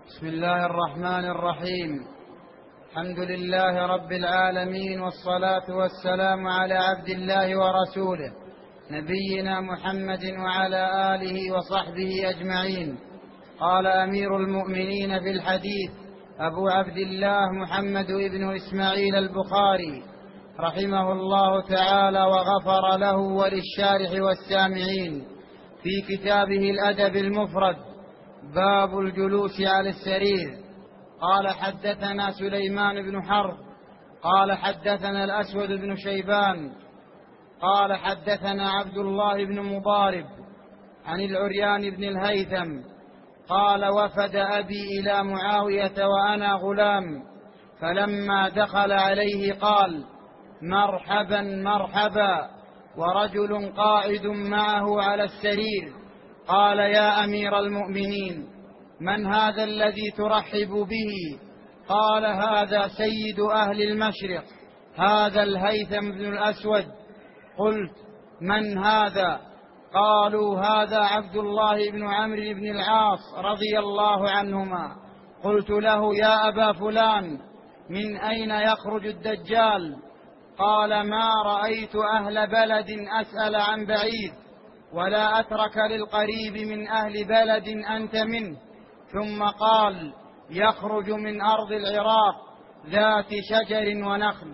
بسم الله الرحمن الرحيم. الحمد لله رب العالمين، والصلاة والسلام على عبد الله ورسوله نبينا محمد وعلى آله وصحبه أجمعين. قال أمير المؤمنين في الحديث أبو عبد الله محمد بن إسماعيل البخاري رحمه الله تعالى وغفر له وللشارح والسامعين في كتابه الأدب المفرد باب الجلوس على السرير. قال حدثنا سليمان بن حرب قال حدثنا الأسود بن شيبان قال حدثنا عبد الله بن مضارب عن العريان بن الهيثم قال وفد أبي إلى معاوية وأنا غلام، فلما دخل عليه قال مرحبا مرحبا، ورجل قاعد معه على السرير. قال يا أمير المؤمنين، من هذا الذي ترحب به؟ قال هذا سيد أهل المشرق، هذا الهيثم بن الأسود. قلت من هذا؟ قالوا هذا عبد الله بن عمرو بن العاص رضي الله عنهما. قلت له يا أبا فلان، من أين يخرج الدجال؟ قال ما رأيت أهل بلد أسأل عن بعيد، ولا أترك للقريب من أهل بلد أنت منه. ثم قال يخرج من أرض العراق ذات شجر ونخل.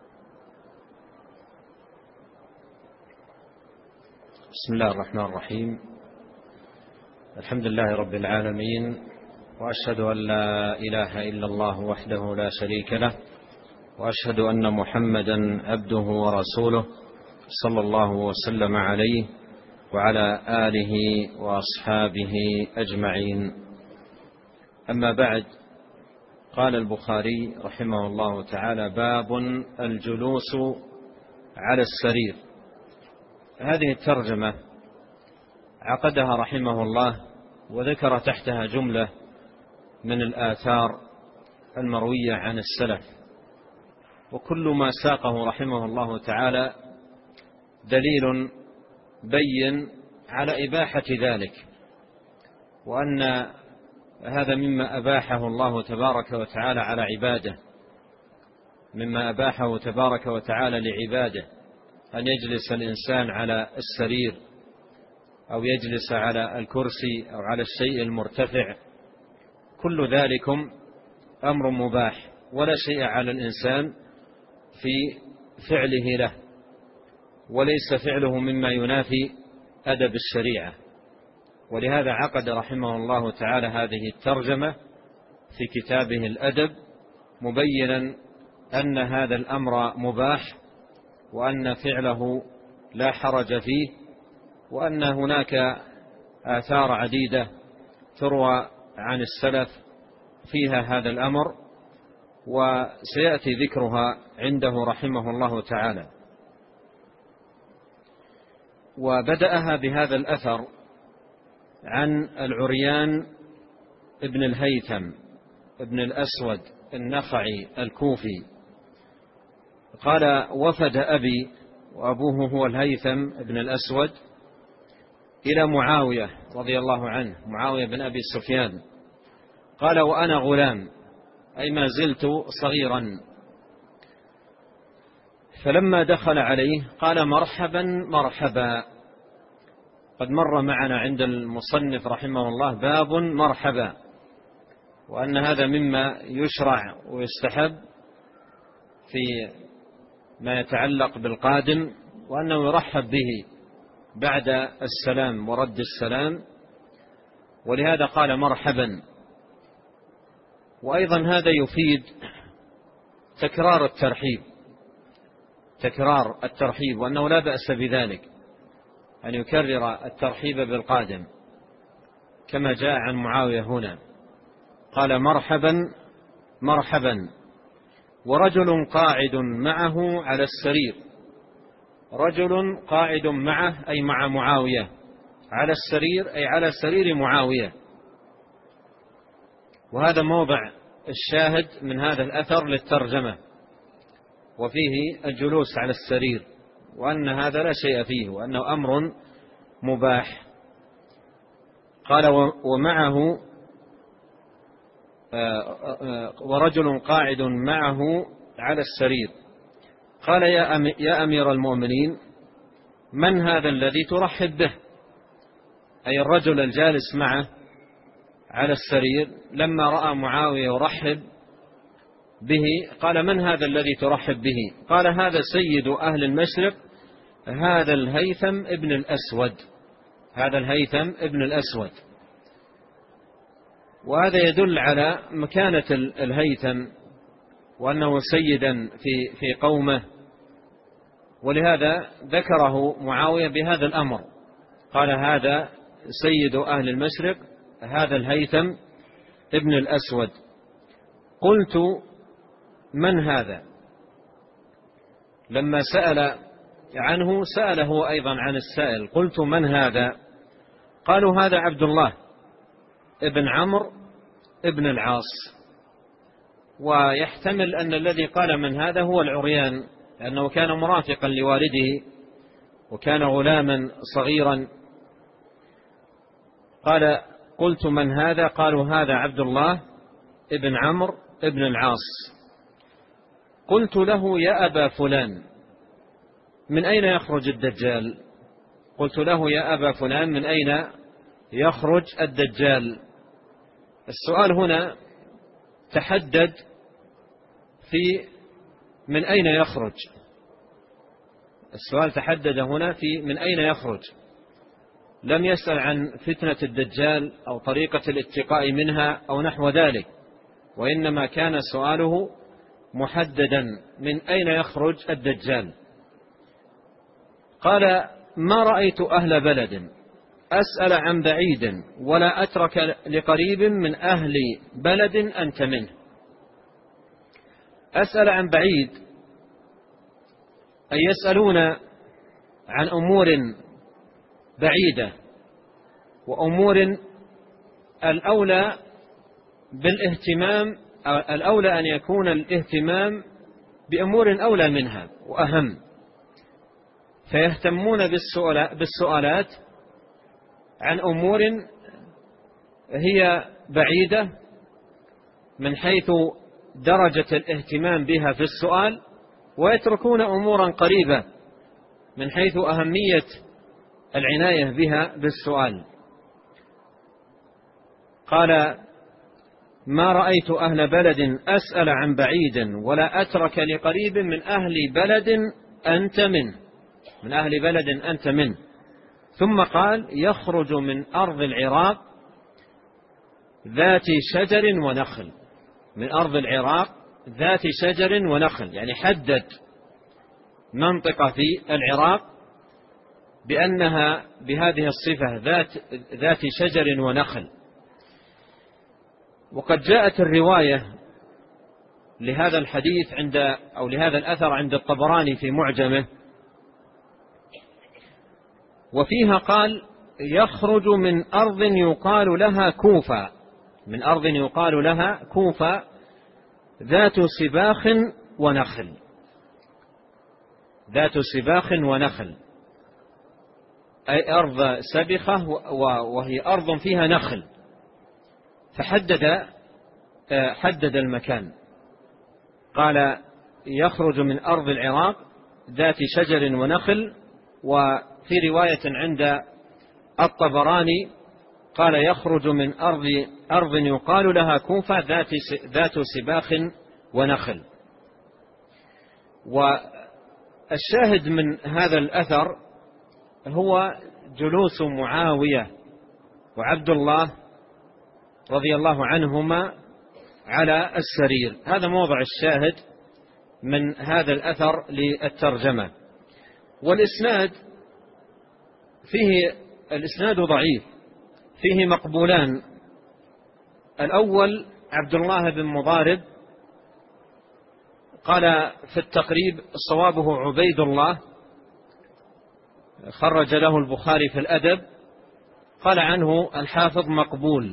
بسم الله الرحمن الرحيم. الحمد لله رب العالمين، وأشهد أن لا إله إلا الله وحده لا شريك له، وأشهد أن محمدا عبده ورسوله صلى الله وسلم عليه وعلى آله وأصحابه أجمعين. أما بعد، قال البخاري رحمه الله تعالى باب الجلوس على السرير. هذه الترجمة عقدها رحمه الله وذكر تحتها جملة من الآثار المروية عن السلف، وكل ما ساقه رحمه الله تعالى دليل بين على إباحة ذلك، وأن هذا مما أباحه الله تبارك وتعالى على عباده، مما أباحه تبارك وتعالى لعباده، أن يجلس الإنسان على السرير أو يجلس على الكرسي أو على الشيء المرتفع. كل ذلكم أمر مباح، ولا شيء على الإنسان في فعله له، وليس فعله مما ينافي أدب الشريعة. ولهذا عقد رحمه الله تعالى هذه الترجمة في كتابه الأدب، مبينا أن هذا الأمر مباح، وأن فعله لا حرج فيه، وأن هناك آثار عديدة تروى عن السلف فيها هذا الأمر، وسيأتي ذكرها عنده رحمه الله تعالى. وبدأها بهذا الأثر عن العريان ابن الهيثم ابن الأسود النخعي الكوفي. قال وفد أبي، وأبوه هو الهيثم ابن الأسود، إلى معاوية رضي الله عنه، معاوية بن أبي سفيان. قال وأنا غلام، أي ما زلت صغيرا. فلما دخل عليه قال مرحبا مرحبا. قد مر معنا عند المصنف رحمه الله باب مرحبا، وأن هذا مما يشرع ويستحب في ما يتعلق بالقادم، وأنه يرحب به بعد السلام ورد السلام، ولهذا قال مرحبا. وأيضا هذا يفيد تكرار الترحيب، وأنه لا بأس بذلك أن يكرر الترحيب بالقادم، كما جاء عن معاوية هنا. قال مرحبا مرحبا، ورجل قاعد معه على السرير. رجل قاعد معه أي مع معاوية، على السرير أي على سرير معاوية. وهذا موضع الشاهد من هذا الأثر للترجمة، وفيه الجلوس على السرير، وأن هذا لا شيء فيه، وأنه أمر مباح. قال ومعه ورجل قاعد معه على السرير. قال يا أمير المؤمنين من هذا الذي ترحب به؟ أي الرجل الجالس معه على السرير لما رأى معاوية يرحب به قال من هذا الذي ترحب به؟ قال هذا سيد أهل المشرق، هذا الهيثم ابن الأسود. هذا الهيثم ابن الأسود. وهذا يدل على مكانة الهيثم وأنه سيدا في قومه، ولهذا ذكره معاوية بهذا الأمر، قال هذا سيد أهل المشرق، هذا الهيثم ابن الأسود. قلت من هذا؟ لما سأل عنه سأله أيضا عن السائل، قلت من هذا؟ قالوا هذا عبد الله ابن عمرو ابن العاص. ويحتمل أن الذي قال من هذا هو العريان، لأنه كان مرافقا لوالده وكان غلاما صغيرا. قال قلت من هذا؟ قالوا هذا عبد الله ابن عمرو ابن العاص. قلت له يا أبا فلان من أين يخرج الدجال؟ قلت له يا أبا فلان من أين يخرج الدجال؟ السؤال هنا تحدد في من أين يخرج. السؤال تحدد هنا في من أين يخرج، لم يسأل عن فتنة الدجال أو طريقة الاتقاء منها أو نحو ذلك، وإنما كان سؤاله محددا من أين يخرج الدجال. قال ما رأيت أهل بلد أسأل عن بعيد ولا أترك لقريب من أهل بلد أنت منه. أسأل عن بعيد أي يسألون عن أمور بعيدة وأمور الأولى بالاهتمام، الأولى أن يكون الاهتمام بأمور أولى منها وأهم، فيهتمون بالسؤالات عن أمور هي بعيدة من حيث درجة الاهتمام بها في السؤال، ويتركون أمورا قريبة من حيث أهمية العناية بها بالسؤال. قال ما رأيت أهل بلد أسأل عن بعيد ولا أترك لقريب من أهل بلد أنت منه، من أهل بلد أنت منه. ثم قال يخرج من أرض العراق ذات شجر ونخل. من أرض العراق ذات شجر ونخل، يعني حدد منطقة في العراق بأنها بهذه الصفة ذات شجر ونخل. وقد جاءت الرواية لهذا الحديث أو لهذا الأثر عند الطبراني في معجمه، وفيها قال يخرج من أرض يقال لها كوفة، من أرض يقال لها كوفة ذات سباخ ونخل، ذات سباخ ونخل، أي أرض سبخة وهي أرض فيها نخل. فحدد المكان، قال يخرج من أرض العراق ذات شجر ونخل. وفي رواية عند الطبراني قال يخرج من أرض يقال لها كوفة ذات سباخ ونخل. والشاهد من هذا الأثر هو جلوس معاوية وعبد الله رضي الله عنهما على السرير. هذا موضع الشاهد من هذا الأثر للترجمة. والإسناد الإسناد ضعيف، فيه مقبولان. الأول عبد الله بن مضارب قال في التقريب صوابه عبيد الله، خرج له البخاري في الأدب، قال عنه الحافظ مقبول.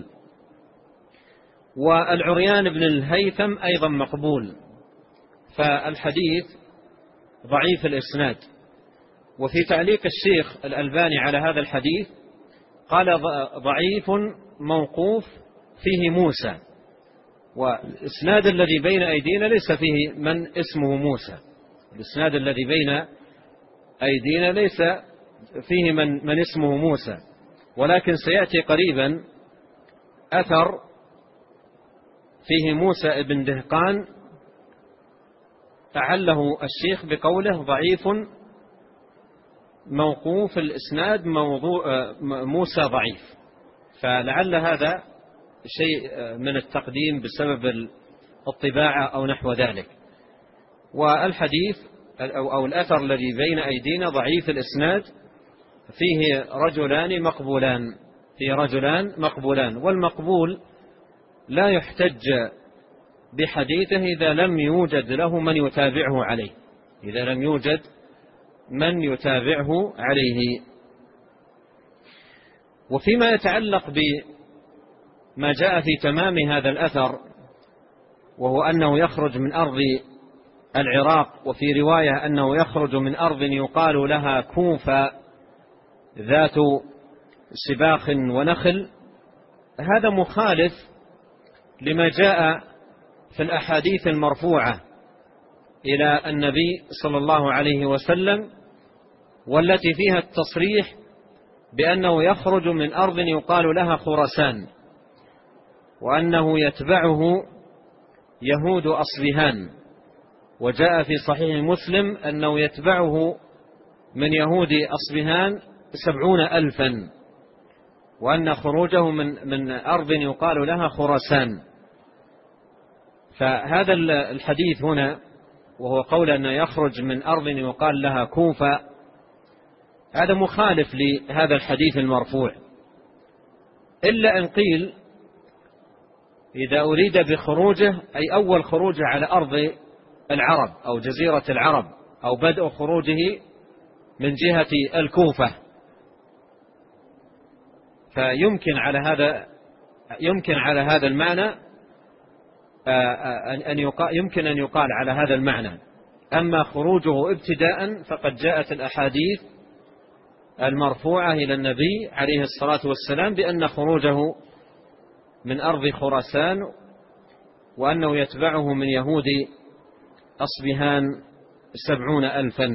والعريان بن الهيثم أيضا مقبول، فالحديث ضعيف الإسناد. وفي تعليق الشيخ الألباني على هذا الحديث قال ضعيف موقوف فيه موسى، والإسناد الذي بين أيدينا ليس فيه من اسمه موسى، الإسناد الذي بين أيدينا ليس فيه من اسمه موسى، ولكن سيأتي قريبا أثر فيه موسى ابن دهقان أعله الشيخ بقوله ضعيف موقوف الإسناد موسى ضعيف، فلعل هذا شيء من التقديم بسبب الطباعة أو نحو ذلك. والحديث أو الأثر الذي بين أيدينا ضعيف الإسناد، فيه رجلان مقبولان، والمقبول لا يحتج بحديثه إذا لم يوجد له من يتابعه عليه. وفيما يتعلق بما جاء في تمام هذا الأثر، وهو أنه يخرج من أرض العراق، وفي رواية أنه يخرج من أرض يقال لها كوفة ذات سباخ ونخل، هذا مخالف لما جاء في الأحاديث المرفوعة إلى النبي صلى الله عليه وسلم، والتي فيها التصريح بأنه يخرج من أرض يقال لها خراسان، وأنه يتبعه يهود أصبهان. وجاء في صحيح مسلم أنه يتبعه من يهود أصبهان 70,000، وأن خروجه من أرض يقال لها خراسان. فهذا الحديث هنا، وهو قول أنه يخرج من أرض يقال لها كوفة، هذا مخالف لهذا الحديث المرفوع، إلا أن قيل إذا أريد بخروجه أي أول خروجه على أرض العرب أو جزيرة العرب، أو بدء خروجه من جهة الكوفة، فيمكن على هذا المعنى يمكن أن يقال على هذا المعنى. أما خروجه ابتداء فقد جاءت الأحاديث المرفوعة إلى النبي عليه الصلاة والسلام بأن خروجه من أرض خراسان، وأنه يتبعه من يهود أصبهان 70,000.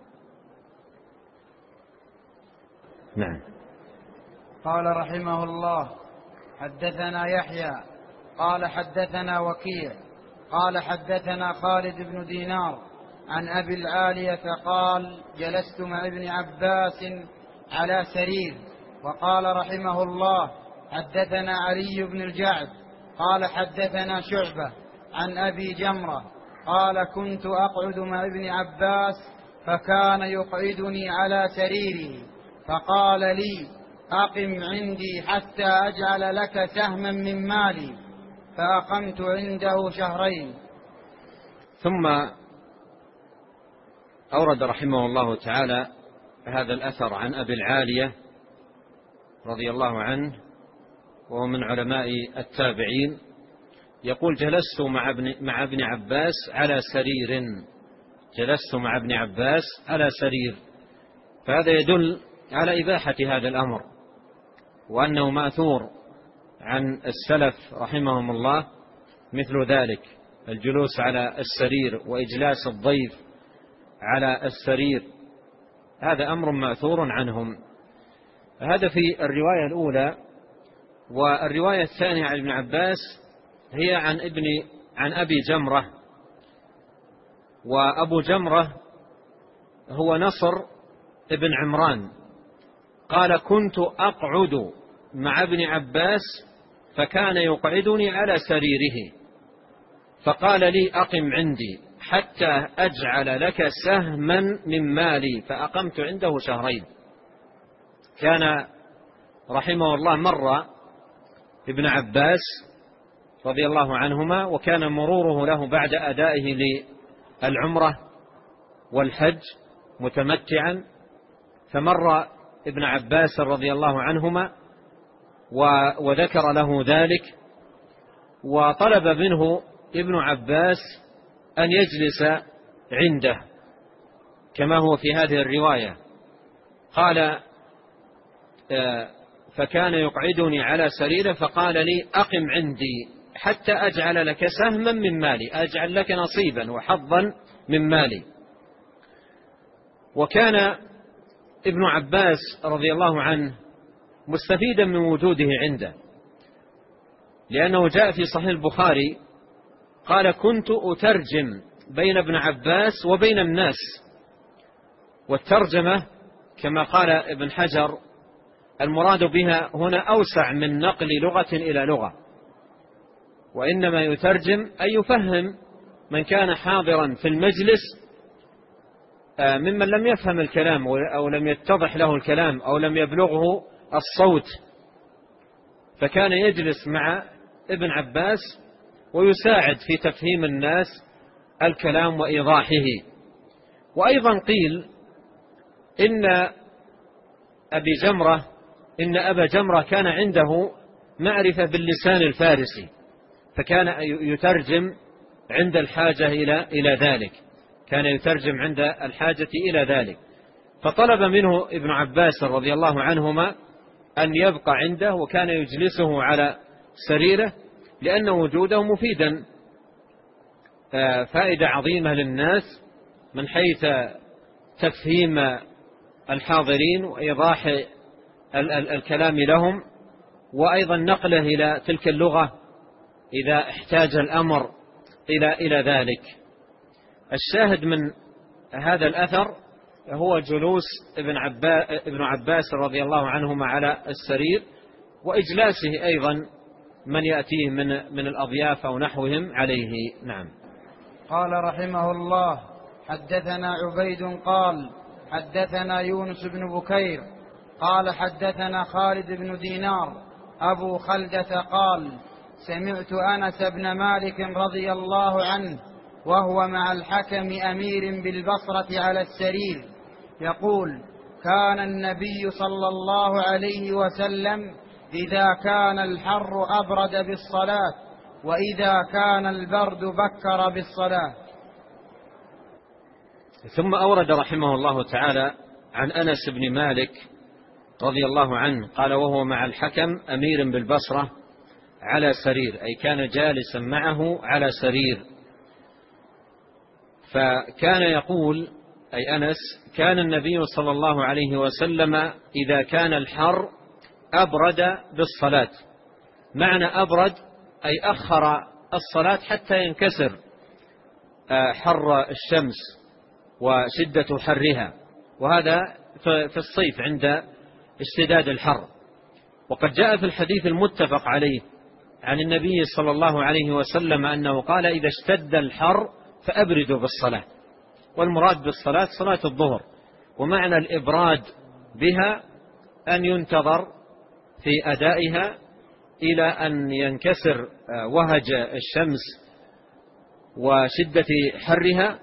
نعم. قال رحمه الله: حدثنا يحيى قال حدثنا وكيع قال حدثنا خالد بن دينار عن أبي العالية قال: جلست مع ابن عباس على سرير. وقال رحمه الله: حدثنا علي بن الجعد قال حدثنا شعبة عن أبي جمرة قال: كنت أقعد مع ابن عباس فكان يقعدني على سريره، فقال لي: أقم عندي حتى أجعل لك سهما من مالي، فأقمت عنده شهرين. ثم أورد رحمه الله تعالى هذا الأثر عن أبي العالية رضي الله عنه، وهو من علماء التابعين، يقول: جلست مع ابن عباس على سرير. فهذا يدل على إباحة هذا الأمر، وأنه مأثور عن السلف رحمهم الله مثل ذلك، الجلوس على السرير وإجلاس الضيف على السرير، هذا أمر مأثور عنهم. هذا في الرواية الأولى. والرواية الثانية عن ابن عباس هي عن أبي جمرة، وأبو جمرة هو نصر ابن عمران، قال: كنت أقعد مع ابن عباس فكان يقعدني على سريره، فقال لي: أقم عندي حتى أجعل لك سهما من مالي، فأقمت عنده شهرين. كان رحمه الله مر ابن عباس رضي الله عنهما، وكان مروره له بعد أدائه للعمرة والحج متمتعا، فمر ابن عباس رضي الله عنهما وذكر له ذلك، وطلب منه ابن عباس أن يجلس عنده كما هو في هذه الرواية. قال: فكان يقعدني على سريره فقال لي: أقم عندي حتى أجعل لك سهما من مالي، أجعل لك نصيبا وحظا من مالي. وكان ابن عباس رضي الله عنه مستفيدا من وجوده عنده، لأنه جاء في صحيح البخاري قال: كنت أترجم بين ابن عباس وبين الناس. والترجمة كما قال ابن حجر المراد بها هنا أوسع من نقل لغة إلى لغة، وإنما يترجم أي يفهم من كان حاضرا في المجلس ممن لم يفهم الكلام أو لم يتضح له الكلام أو لم يبلغه الصوت، فكان يجلس مع ابن عباس ويساعد في تفهيم الناس الكلام وإيضاحه. وأيضا قيل إن أبا جمرة كان عنده معرفة باللسان الفارسي، فكان يترجم عند الحاجة إلى ذلك، كان يترجم عند الحاجة إلى ذلك. فطلب منه ابن عباس رضي الله عنهما أن يبقى عنده، وكان يجلسه على سريره لأن وجوده مفيدا فائدة عظيمة للناس من حيث تفهيم الحاضرين وإيضاح الكلام لهم، وأيضا نقله إلى تلك اللغة إذا احتاج الأمر إلى ذلك. الشاهد من هذا الأثر هو جلوس ابن عباس رضي الله عنهما على السرير، وإجلاسه أيضا من يأتيه من الأضياف أو نحوهم عليه. نعم. قال رحمه الله: حدثنا عبيد قال حدثنا يونس بن بكير قال حدثنا خالد بن دينار أبو خلدة قال: سمعت أنس بن مالك رضي الله عنه وهو مع الحكم أمير بالبصرة على السرير يقول: كان النبي صلى الله عليه وسلم إذا كان الحر أبرد بالصلاة، وإذا كان البرد بكر بالصلاة. ثم أورد رحمه الله تعالى عن أنس بن مالك رضي الله عنه قال: وهو مع الحكم أمير بالبصرة على سرير، أي كان جالسا معه على سرير. فكان يقول أي أنس: كان النبي صلى الله عليه وسلم إذا كان الحر أبرد بالصلاة. معنى أبرد أي أخر الصلاة حتى ينكسر حر الشمس وشدة حرها، وهذا في الصيف عند اشتداد الحر. وقد جاء في الحديث المتفق عليه عن النبي صلى الله عليه وسلم أنه قال: إذا اشتد الحر فأبردوا بالصلاة. والمراد بالصلاة صلاة الظهر، ومعنى الإبراد بها أن ينتظر في أدائها إلى أن ينكسر وهج الشمس وشدة حرها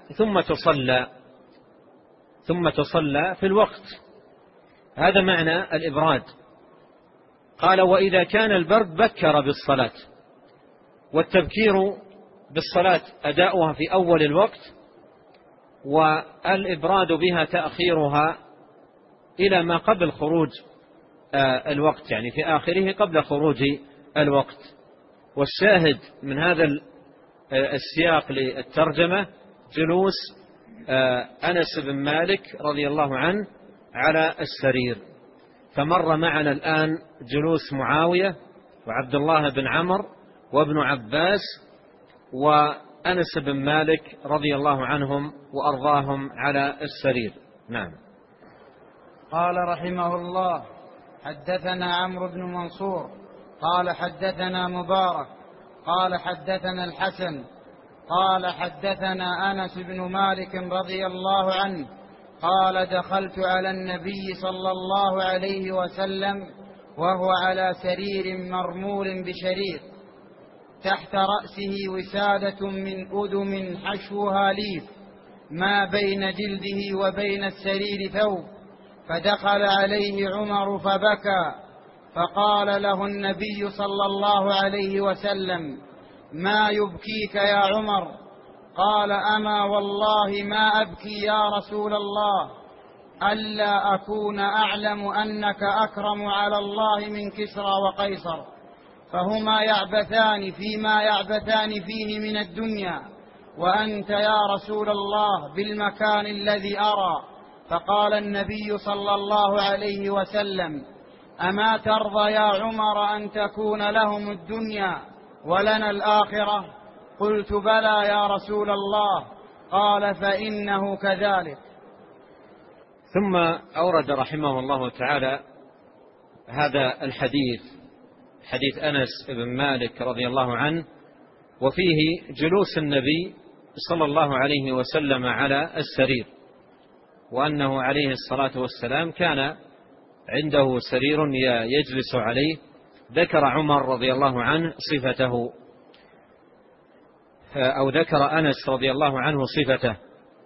ثم تصلى في الوقت. هذا معنى الإبراد. قال: وإذا كان البرد بكر بالصلاة. والتبكير بالصلاة أداؤها في أول الوقت، والإبراد بها تأخيرها إلى ما قبل خروج الوقت، يعني في آخره قبل خروج الوقت. والشاهد من هذا السياق للترجمة جلوس أنس بن مالك رضي الله عنه على السرير. فمر معنا الآن جلوس معاوية وعبد الله بن عمرو وابن عباس وأنس بن مالك رضي الله عنهم وأرضاهم على السرير. نعم. قال رحمه الله: حدثنا عمرو بن منصور قال حدثنا مبارك قال حدثنا الحسن قال حدثنا أنس بن مالك رضي الله عنه قال: دخلت على النبي صلى الله عليه وسلم وهو على سرير مرمول بشرير، تحت رأسه وسادة من أدم حشوها ليف، ما بين جلده وبين السرير ثوب. فدخل عليه عمر فبكى، فقال له النبي صلى الله عليه وسلم: ما يبكيك يا عمر؟ قال: أما والله ما أبكي يا رسول الله، ألا أكون أعلم أنك أكرم على الله من كسرى وقيصر. فهما يعبثان فيما يعبثان فيه من الدنيا، وأنت يا رسول الله بالمكان الذي أرى. فقال النبي صلى الله عليه وسلم: أما ترضى يا عمر أن تكون لهم الدنيا ولنا الآخرة؟ قلت: بلى يا رسول الله. قال: فإنه كذلك. ثم أورد رحمه الله تعالى هذا الحديث، حديث أنس بن مالك رضي الله عنه، وفيه جلوس النبي صلى الله عليه وسلم على السرير، وأنه عليه الصلاة والسلام كان عنده سرير يجلس عليه. ذكر عمر رضي الله عنه صفته، أو ذكر أنس رضي الله عنه صفته.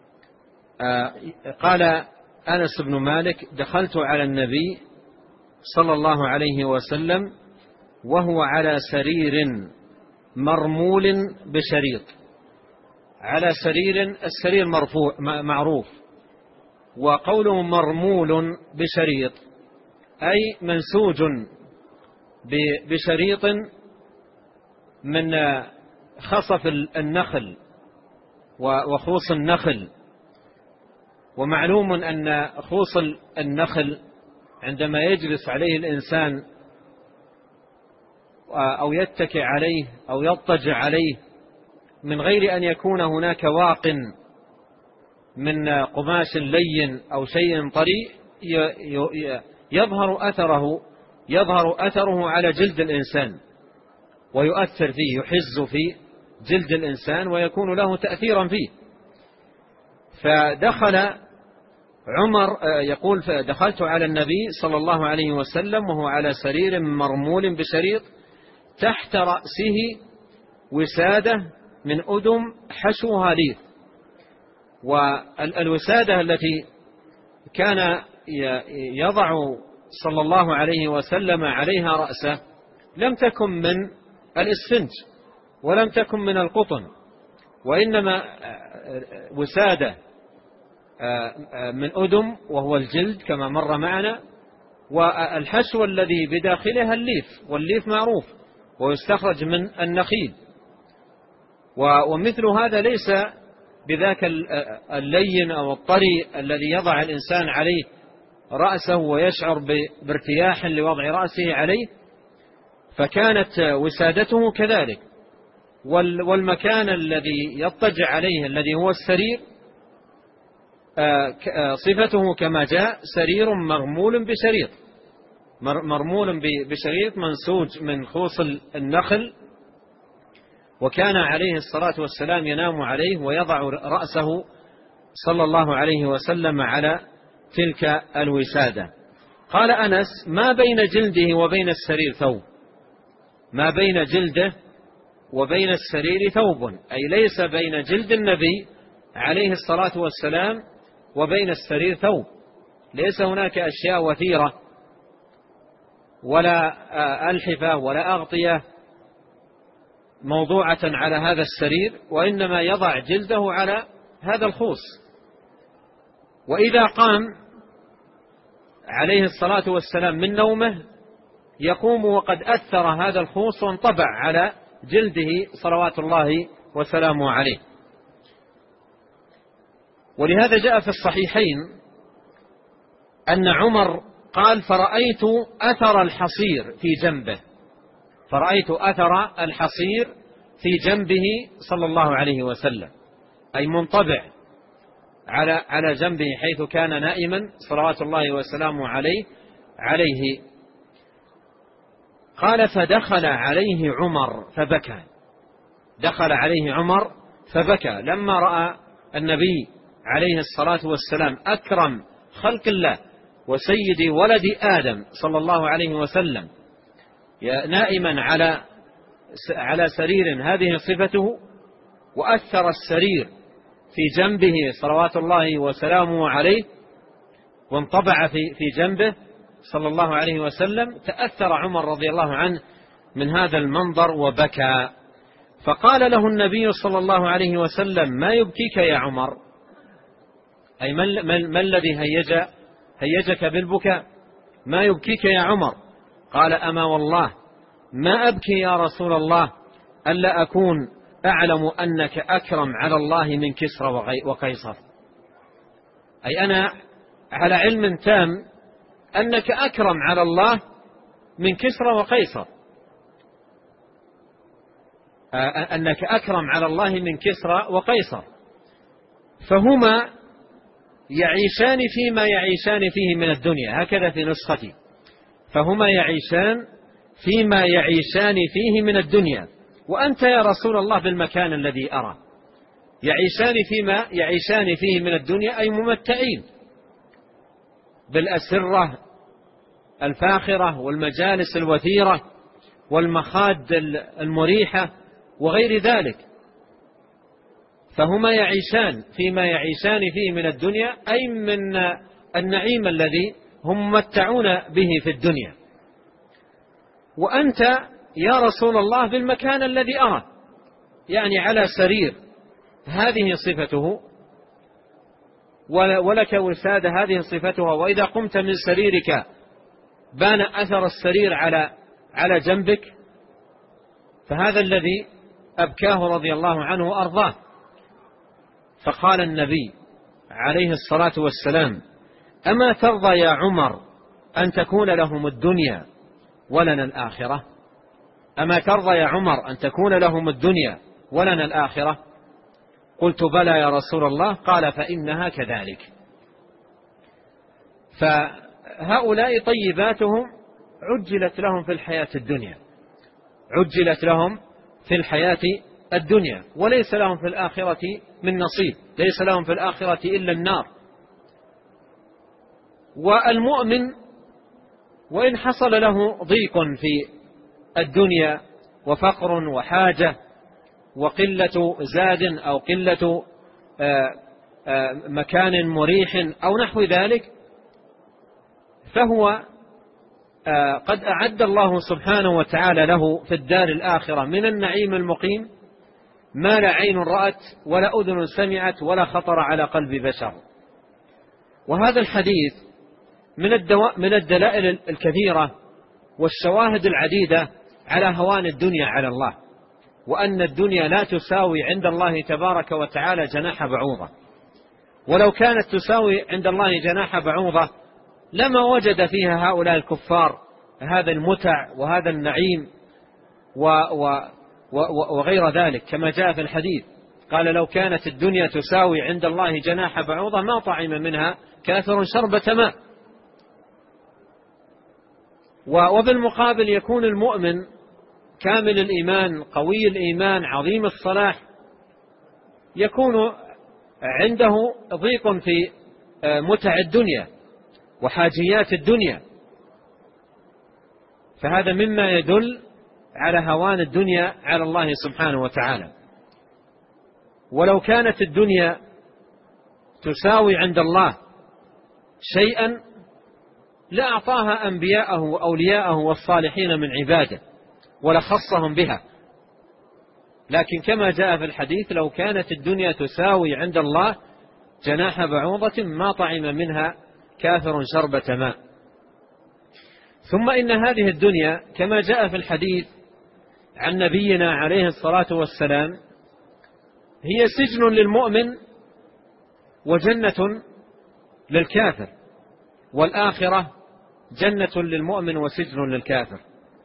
قال أنس بن مالك: دخلت على النبي صلى الله عليه وسلم وهو على سرير مرمول بشريط. على سرير، السرير مرفوع معروف، وقوله مرمول بشريط أي منسوج بشريط من خصف النخل وخوص النخل. ومعلوم أن خوص النخل عندما يجلس عليه الإنسان أو يتكئ عليه أو يضطجع عليه من غير أن يكون هناك واق من قماش لين أو شيء طري، يظهر أثره على جلد الإنسان، ويؤثر فيه، يحز في جلد الإنسان، ويكون له تأثيرا فيه. فدخل عمر يقول: فدخلت على النبي صلى الله عليه وسلم وهو على سرير مرمول بشريط، تحت رأسه وسادة من أدم حشوها ليف. والوسادة التي كان يضع صلى الله عليه وسلم عليها رأسه لم تكن من الإسفنج ولم تكن من القطن، وإنما وسادة من أدم وهو الجلد كما مر معنا، والحشو الذي بداخلها الليف، والليف معروف ويستخرج من النخيل. ومثل هذا ليس بذاك اللين أو الطري الذي يضع الإنسان عليه رأسه ويشعر بارتياح لوضع رأسه عليه، فكانت وسادته كذلك. والمكان الذي يضطجع عليه الذي هو السرير صفته كما جاء: سرير مرمول بشريط، مرمول بشريط منسوج من خوص النخل. وكان عليه الصلاة والسلام ينام عليه ويضع رأسه صلى الله عليه وسلم على تلك الوسادة. قال أنس: ما بين جلده وبين السرير ثوب. ما بين جلده وبين السرير ثوب، أي ليس بين جلد النبي عليه الصلاة والسلام وبين السرير ثوب، ليس هناك أشياء وثيرة ولا ألحفة ولا أغطية موضوعة على هذا السرير، وإنما يضع جلده على هذا الخوص. وإذا قام عليه الصلاة والسلام من نومه يقوم وقد أثر هذا الخوص وانطبع على جلده صلوات الله وسلامه عليه. ولهذا جاء في الصحيحين أن عمر قال: فرأيت أثر الحصير في جنبه، فرأيت أثر الحصير في جنبه صلى الله عليه وسلم، أي منطبع على جنبه حيث كان نائما صلوات الله وسلامه عليه. قال: فدخل عليه عمر فبكى. دخل عليه عمر فبكى لما رأى النبي عليه الصلاة والسلام أكرم خلق الله وسيد ولد آدم صلى الله عليه وسلم نائما على سرير هذه صفته، وأثر السرير في جنبه صلوات الله وسلامه عليه، وانطبع في جنبه صلى الله عليه وسلم. تأثر عمر رضي الله عنه من هذا المنظر وبكى. فقال له النبي صلى الله عليه وسلم: ما يبكيك يا عمر؟ أي ما الذي هيجك بالبكاء؟ ما يبكيك يا عمر؟ قال: أما والله ما أبكي يا رسول الله ألا أكون أعلم أنك أكرم على الله من كسرى وقيصر، أي أنا على علم تام أنك أكرم على الله من كسرى وقيصر، أنك أكرم على الله من كسرى وقيصر، فهما يعيشان فيما يعيشان فيه من الدنيا، هكذا في نسختي، فهما يعيشان فيما يعيشان فيه من الدنيا، وأنت يا رسول الله بالمكان الذي أرى، يعيشان فيما يعيشان فيه من الدنيا أي ممتعين بالأسرة الفاخرة والمجالس الوثيرة والمخاد المريحة وغير ذلك، فهما يعيشان فيما يعيشان فيه من الدنيا أي من النعيم الذي هم ممتعون به في الدنيا، وأنت يا رسول الله في المكان الذي أرى، يعني على سرير هذه صفته، ولك وسادة هذه صفتها، وإذا قمت من سريرك بان أثر السرير على جنبك، فهذا الذي أبكاه رضي الله عنه وأرضاه. فقال النبي عليه الصلاة والسلام: أما ترضى يا عمر أن تكون لهم الدنيا ولنا الآخرة؟ أما ترضى يا عمر أن تكون لهم الدنيا ولنا الآخرة؟ قلت: بلى يا رسول الله. قال: فإنها كذلك. فهؤلاء طيباتهم عجلت لهم في الحياة الدنيا، عجلت لهم في الحياة الدنيا، وليس لهم في الآخرة من نصيب، ليس لهم في الآخرة إلا النار. والمؤمن وإن حصل له ضيق في الدنيا وفقر وحاجة وقلة زاد أو قلة مكان مريح أو نحو ذلك، فهو قد أعد الله سبحانه وتعالى له في الدار الآخرة من النعيم المقيم ما لا عين رأت ولا أذن سمعت ولا خطر على قلب بشر. وهذا الحديث من الدلائل الكثيرة والشواهد العديدة على هوان الدنيا على الله، وأن الدنيا لا تساوي عند الله تبارك وتعالى جناح بعوضة، ولو كانت تساوي عند الله جناح بعوضة لما وجد فيها هؤلاء الكفار هذا المتع وهذا النعيم وغير ذلك، كما جاء في الحديث قال: لو كانت الدنيا تساوي عند الله جناح بعوضة ما طعم منها كافر شربة ماء. وبالمقابل يكون المؤمن كامل الإيمان قوي الإيمان عظيم الصلاح يكون عنده ضيق في متع الدنيا وحاجيات الدنيا، فهذا مما يدل على هوان الدنيا على الله سبحانه وتعالى. ولو كانت الدنيا تساوي عند الله شيئا لأعطاها أنبياءه وأولياءه والصالحين من عباده ولخصهم بها، لكن كما جاء في الحديث: لو كانت الدنيا تساوي عند الله جناح بعوضة ما طعم منها كافر شربة ماء. ثم إن هذه الدنيا كما جاء في الحديث عن نبينا عليه الصلاة والسلام هي سجن للمؤمن وجنة للكافر، والآخرة جنة للمؤمن وسجن للكافر.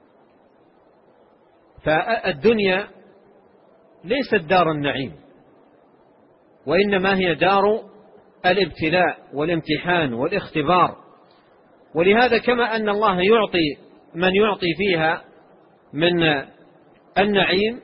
فالدنيا ليست دار النعيم، وإنما هي دار الابتلاء والامتحان والاختبار. ولهذا كما أن الله يعطي من يعطي فيها من النعيم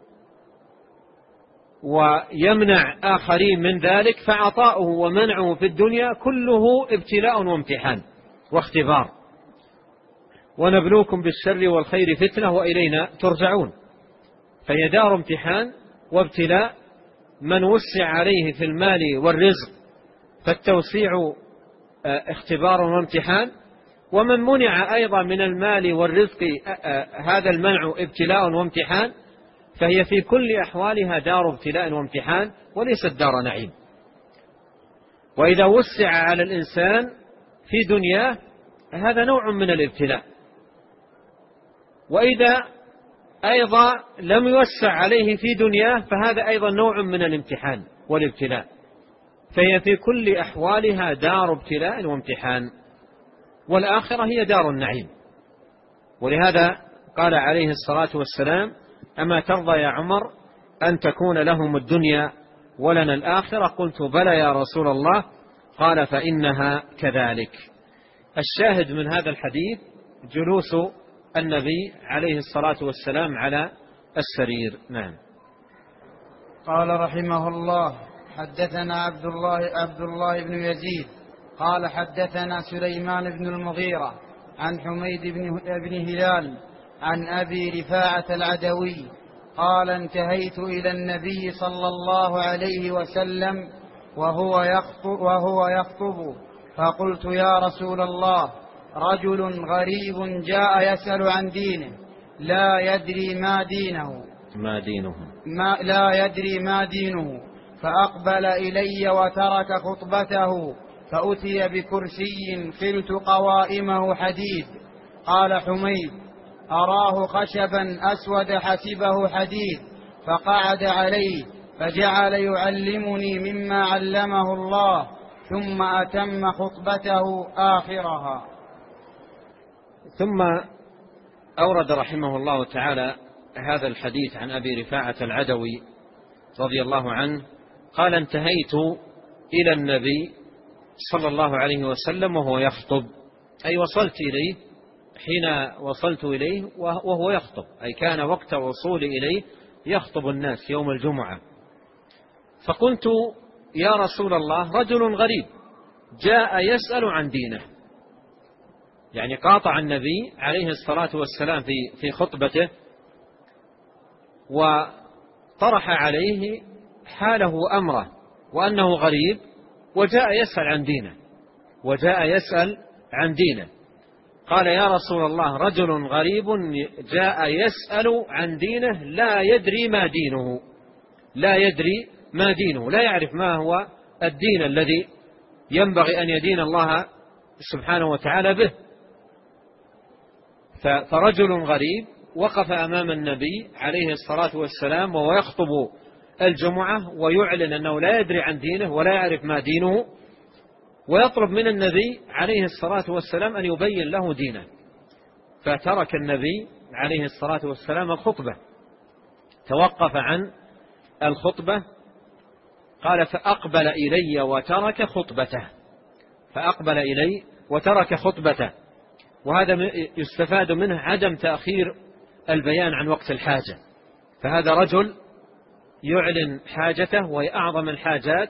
ويمنع آخرين من ذلك، فعطاؤه ومنعه في الدنيا كله ابتلاء وامتحان واختبار. ونبلوكم بالشر والخير فتنة وإلينا ترجعون. فهي دار امتحان وابتلاء، من وسع عليه في المال والرزق فالتوسيع اختبار وامتحان، ومن منع أيضا من المال والرزق هذا المنع ابتلاء وامتحان، فهي في كل أحوالها دار ابتلاء وامتحان وليست دار نعيم. وإذا وسع على الإنسان في دنياه هذا نوع من الابتلاء، وإذا أيضا لم يوسع عليه في دنياه فهذا أيضا نوع من الامتحان والابتلاء، فهي في كل أحوالها دار ابتلاء وامتحان، والآخرة هي دار النعيم. ولهذا قال عليه الصلاة والسلام: أما ترضى يا عمر أن تكون لهم الدنيا ولنا الآخرة؟ قلت بلى يا رسول الله. قال: فإنها كذلك. الشاهد من هذا الحديث جلوس النبي عليه الصلاة والسلام على السرير. نعم. قال رحمه الله: حدثنا عبد الله بن يزيد قال حدثنا سليمان بن المغيرة عن حميد بن هلال عن أبي رفاعة العدوي قال: انتهيت إلى النبي صلى الله عليه وسلم وهو يخطب فقلت: يا رسول الله، رجل غريب جاء يسأل عن دينه لا يدري ما دينه فأقبل إلي وترك خطبته فأتي بكرسي خلت قوائمه حديد. قال حميد: أراه خشبا أسود حسبه حديد، فقعد عليه فجعل يعلمني مما علمه الله، ثم أتم خطبته آخرها. ثم أورد رحمه الله تعالى هذا الحديث عن أبي رفاعة العدوي رضي الله عنه قال: انتهيت إلى النبي صلى الله عليه وسلم وهو يخطب، أي وصلت إليه حين وصلت إليه وهو يخطب، أي كان وقت وصولي إليه يخطب الناس يوم الجمعة. فقلت: يا رسول الله، رجل غريب جاء يسأل عن دينه، يعني قاطع النبي عليه الصلاة والسلام في خطبته وطرح عليه حاله وأمره وأنه غريب وجاء يسأل عن دينه. قال: يا رسول الله، رجل غريب جاء يسأل عن دينه لا يدري ما دينه، لا يعرف ما هو الدين الذي ينبغي أن يدين الله سبحانه وتعالى به. فرجل غريب وقف أمام النبي عليه الصلاة والسلام وهو يخطب الجمعة ويعلن أنه لا يدري عن دينه ولا يعرف ما دينه، ويطلب من النبي عليه الصلاة والسلام أن يبين له دينه. فترك النبي عليه الصلاة والسلام الخطبة، توقف عن الخطبة. قال: فأقبل إلي وترك خطبته. وهذا يستفاد منه عدم تأخير البيان عن وقت الحاجة، فهذا رجل يعلن حاجته وهي أعظم الحاجات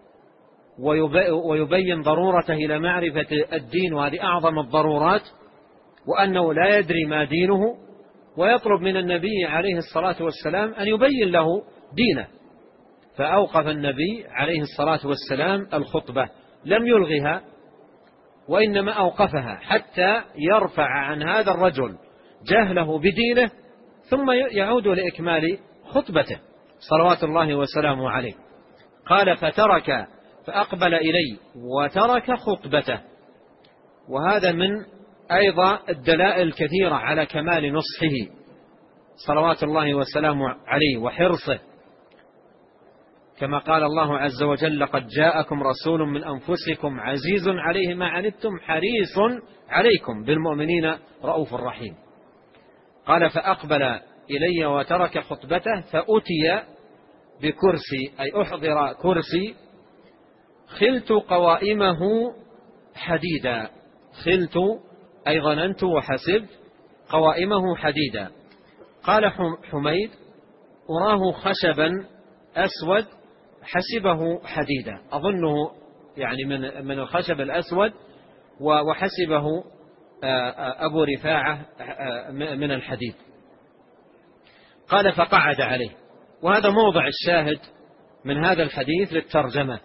ويبين ضرورته إلى معرفة الدين، وهذه أعظم الضرورات، وأنه لا يدري ما دينه، ويطلب من النبي عليه الصلاة والسلام أن يبين له دينه. فأوقف النبي عليه الصلاة والسلام الخطبة، لم يلغها وإنما أوقفها حتى يرفع عن هذا الرجل جهله بدينه، ثم يعود لإكمال خطبته صلوات الله وسلامه عليه. قال: فأقبل إلي وترك خطبته. وهذا من أيضا الدلائل الكثيرة على كمال نصحه صلوات الله وسلامه عليه وحرصه، كما قال الله عز وجل: لقد جاءكم رسول من أنفسكم عزيز عليه ما عنتم حريص عليكم بالمؤمنين رؤوف رحيم. قال: فأقبل إلي وترك خطبته فأتي بكرسي، أي أحضر كرسي خلت قوائمه حديدا. خلت أي ظننت وحسبت، قوائمه حديدا. قال حميد: أراه خشبا أسود حسبه حديدا، أظنه يعني من الخشب الأسود، وحسبه أبو رفاعة من الحديد. قال: فقعد عليه. وهذا موضع الشاهد من هذا الحديث للترجمة،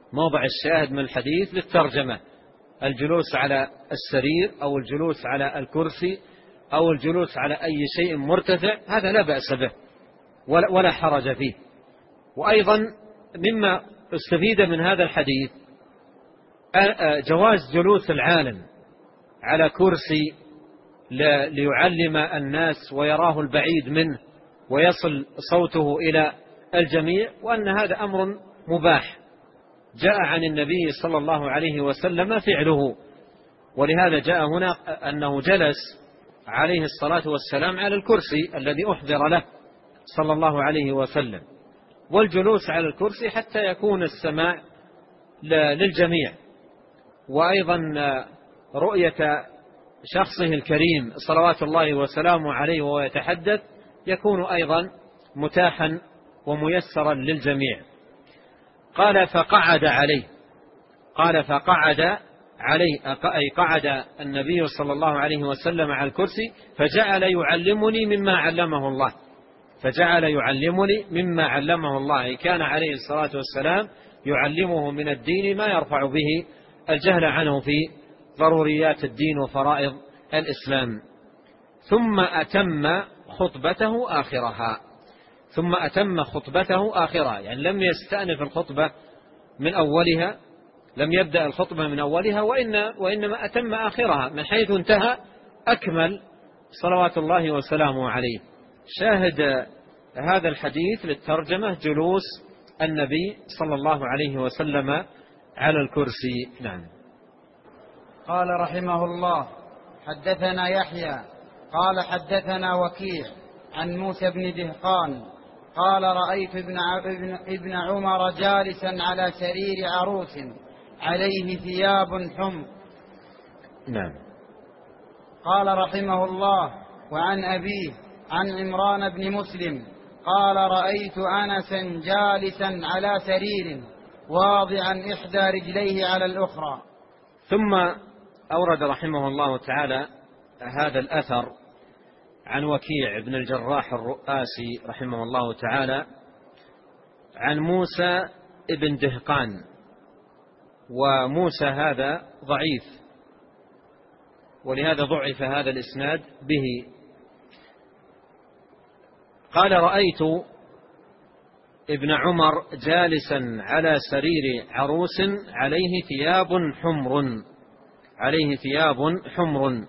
الجلوس على السرير أو الجلوس على الكرسي أو الجلوس على أي شيء مرتفع، هذا لا بأس به ولا حرج فيه. وأيضا مما استفيد من هذا الحديث جواز جلوس العالم على كرسي ليعلم الناس ويراه البعيد منه ويصل صوته إلى الجميع، وأن هذا أمر مباح جاء عن النبي صلى الله عليه وسلم فعله. ولهذا جاء هنا أنه جلس عليه الصلاة والسلام على الكرسي الذي أحضر له صلى الله عليه وسلم، والجلوس على الكرسي حتى يكون السماع للجميع، وأيضا رؤية شخصه الكريم صلوات الله وسلامه عليه وهو يتحدث يكون أيضا متاحا وميسرا للجميع. قال فقعد عليه، قال فقعد عليه أي قعد النبي صلى الله عليه وسلم على الكرسي فجعل يعلمني مما علمه الله، فجعل يعلمني مما علمه الله، أي كان عليه الصلاة والسلام يعلمه من الدين ما يرفع به الجهل عنه في ضروريات الدين وفرائض الإسلام. ثم أتم خطبته آخرها، ثم أتم خطبته آخرها، يعني لم يستأنف الخطبة من أولها، لم يبدأ الخطبة من أولها، وإنما أتم آخرها من حيث انتهى أكمل صلوات الله وسلامه عليه. شاهد هذا الحديث للترجمة جلوس النبي صلى الله عليه وسلم على الكرسي. نعم. قال رحمه الله حدثنا يحيى قال حدثنا وكيع عن موسى بن دهقان قال رأيت ابن عمر جالسا على سرير عروس عليه ثياب حمر. نعم. قال رحمه الله وعن أبيه عن عمران بن مسلم قال رأيت أنسا جالسا على سرير واضعا إحدى رجليه على الأخرى. ثم أورد رحمه الله تعالى هذا الأثر عن وكيع بن الجراح الرؤاسي رحمه الله تعالى عن موسى ابن دهقان، وموسى هذا ضعيف، ولهذا ضعف هذا الإسناد به. قال رأيت ابن عمر جالسا على سرير عروس عليه ثياب حمر، عليه ثياب حمر.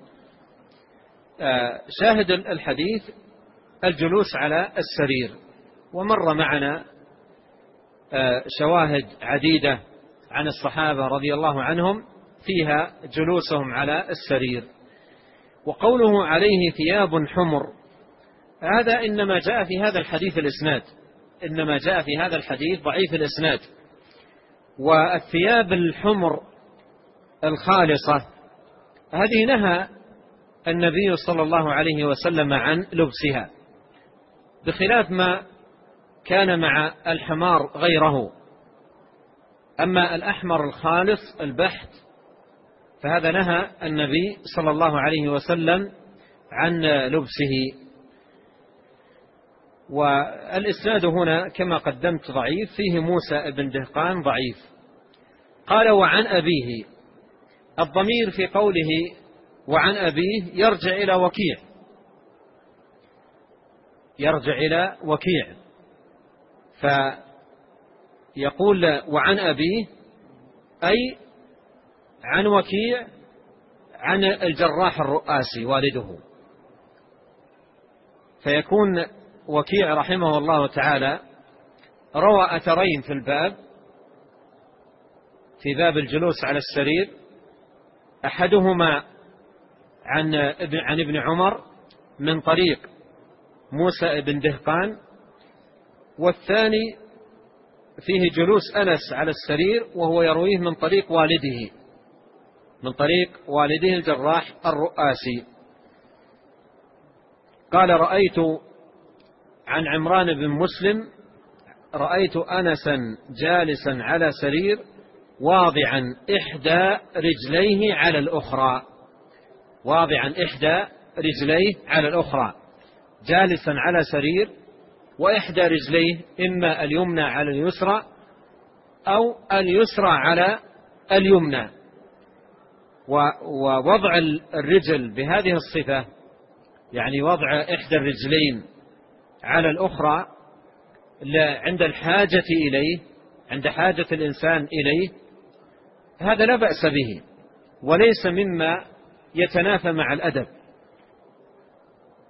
شاهد الحديث الجلوس على السرير، ومر معنا شواهد عديدة عن الصحابة رضي الله عنهم فيها جلوسهم على السرير. وقوله عليه ثياب حمر هذا إنما جاء في هذا الحديث الإسناد، إنما جاء في هذا الحديث ضعيف الإسناد. والثياب الحمر الخالصة هذه نهى النبي صلى الله عليه وسلم عن لبسها، بخلاف ما كان مع الحمار غيره. أما الأحمر الخالص البحت فهذا نهى النبي صلى الله عليه وسلم عن لبسه. والإسناد هنا كما قدمت ضعيف، فيه موسى بن دهقان ضعيف. قال وعن أبيه، الضمير في قوله وعن أبيه يرجع إلى وكيع، يرجع إلى وكيع، فيقول وعن أبيه أي عن وكيع عن الجراح الرؤاسي والده، فيكون وكيع رحمه الله تعالى روى أثرين في الباب، في باب الجلوس على السرير، أحدهما عن ابن عمر من طريق موسى بن دهقان، والثاني فيه جلوس أنس على السرير وهو يرويه من طريق والده، من طريق والده الجراح الرؤاسي. قال رأيت عن عمران بن مسلم رأيت أنسا جالسا على سرير واضعا إحدى رجليه على الأخرى، واضعا إحدى رجليه على الأخرى، جالسا على سرير وإحدى رجليه إما اليمنى على اليسرى أو اليسرى على اليمنى. ووضع الرجل بهذه الصفة، يعني وضع إحدى الرجلين على الأخرى عند الحاجة إليه، عند حاجة الإنسان إليه، هذا لا بأس به، وليس مما يتنافى مع الأدب،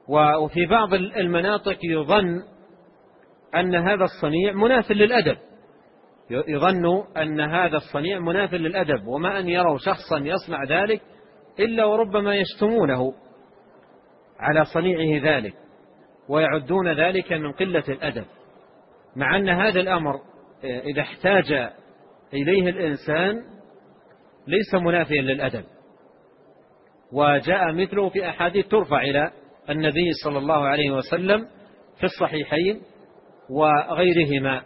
وفي بعض المناطق يظن أن هذا الصنيع مناف للأدب، يظن أن هذا الصنيع مناف للأدب، وما أن يروا شخصا يصنع ذلك إلا وربما يشتمونه على صنيعه ذلك ويعدون ذلك من قلة الأدب، مع أن هذا الأمر إذا احتاج إليه الإنسان ليس منافيا للأدب. وجاء مثله في أحاديث ترفع إلى النبي صلى الله عليه وسلم في الصحيحين وغيرهما.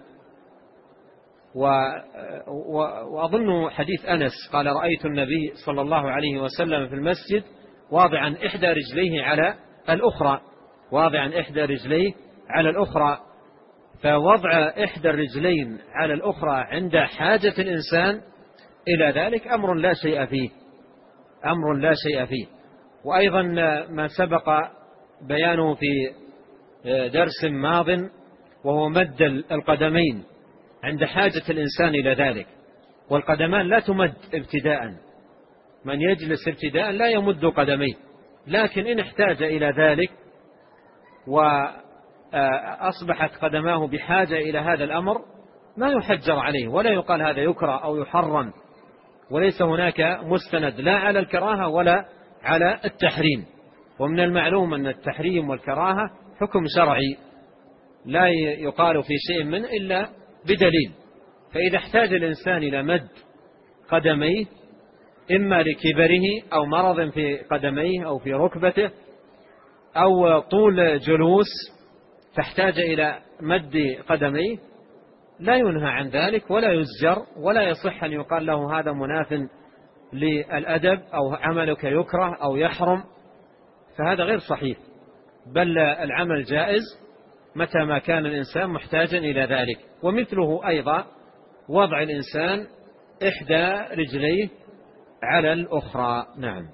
وأظن حديث أنس قال: رأيت النبي صلى الله عليه وسلم في المسجد واضعا إحدى رجليه على الأخرى، واضعا إحدى رجليه على الأخرى. فوضع إحدى الرجلين على الأخرى عند حاجة الإنسان إلى ذلك أمر لا شيء فيه، أمر لا شيء فيه. وأيضا ما سبق بيانه في درس ماض وهو مد القدمين عند حاجة الإنسان إلى ذلك، والقدمان لا تمد ابتداء، من يجلس ابتداء لا يمد قدميه، لكن إن احتاج إلى ذلك وأصبحت قدماه بحاجة إلى هذا الأمر ما يحجر عليه ولا يقال هذا يكره أو يحرم، وليس هناك مستند لا على الكراهة ولا على التحريم. ومن المعلوم أن التحريم والكراهة حكم شرعي لا يقال في شيء منه إلا بدليل. فإذا احتاج الإنسان إلى مد قدميه إما لكبره أو مرض في قدميه أو في ركبته أو طول جلوس تحتاج إلى مد قدميه، لا ينهى عن ذلك ولا يزجر، ولا يصح أن يقال له هذا مناف للأدب أو عملك يكره أو يحرم، فهذا غير صحيح، بل العمل جائز متى ما كان الإنسان محتاجا إلى ذلك. ومثله أيضا وضع الإنسان إحدى رجليه على الأخرى. نعم.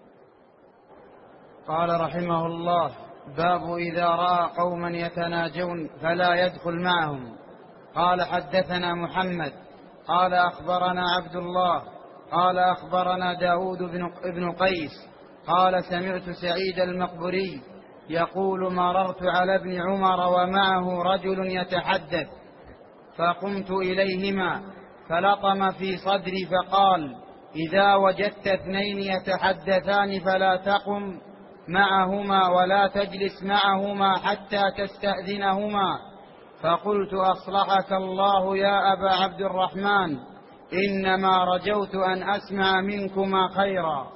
قال رحمه الله: باب إذا رأى قوما يتناجون فلا يدخل معهم. قال: حدثنا محمد قال أخبرنا عبد الله قال أخبرنا داود بن قيس قال: سمعت سعيد المقبري يقول: مررت على ابن عمر ومعه رجل يتحدث، فقمت إليهما فلطم في صدري فقال: إذا وجدت اثنين يتحدثان فلا تقم معهما ولا تجلس معهما حتى تستأذنهما. فقلت: أصلحك الله يا أبا عبد الرحمن، إنما رجوت أن أسمع منكما خيرا.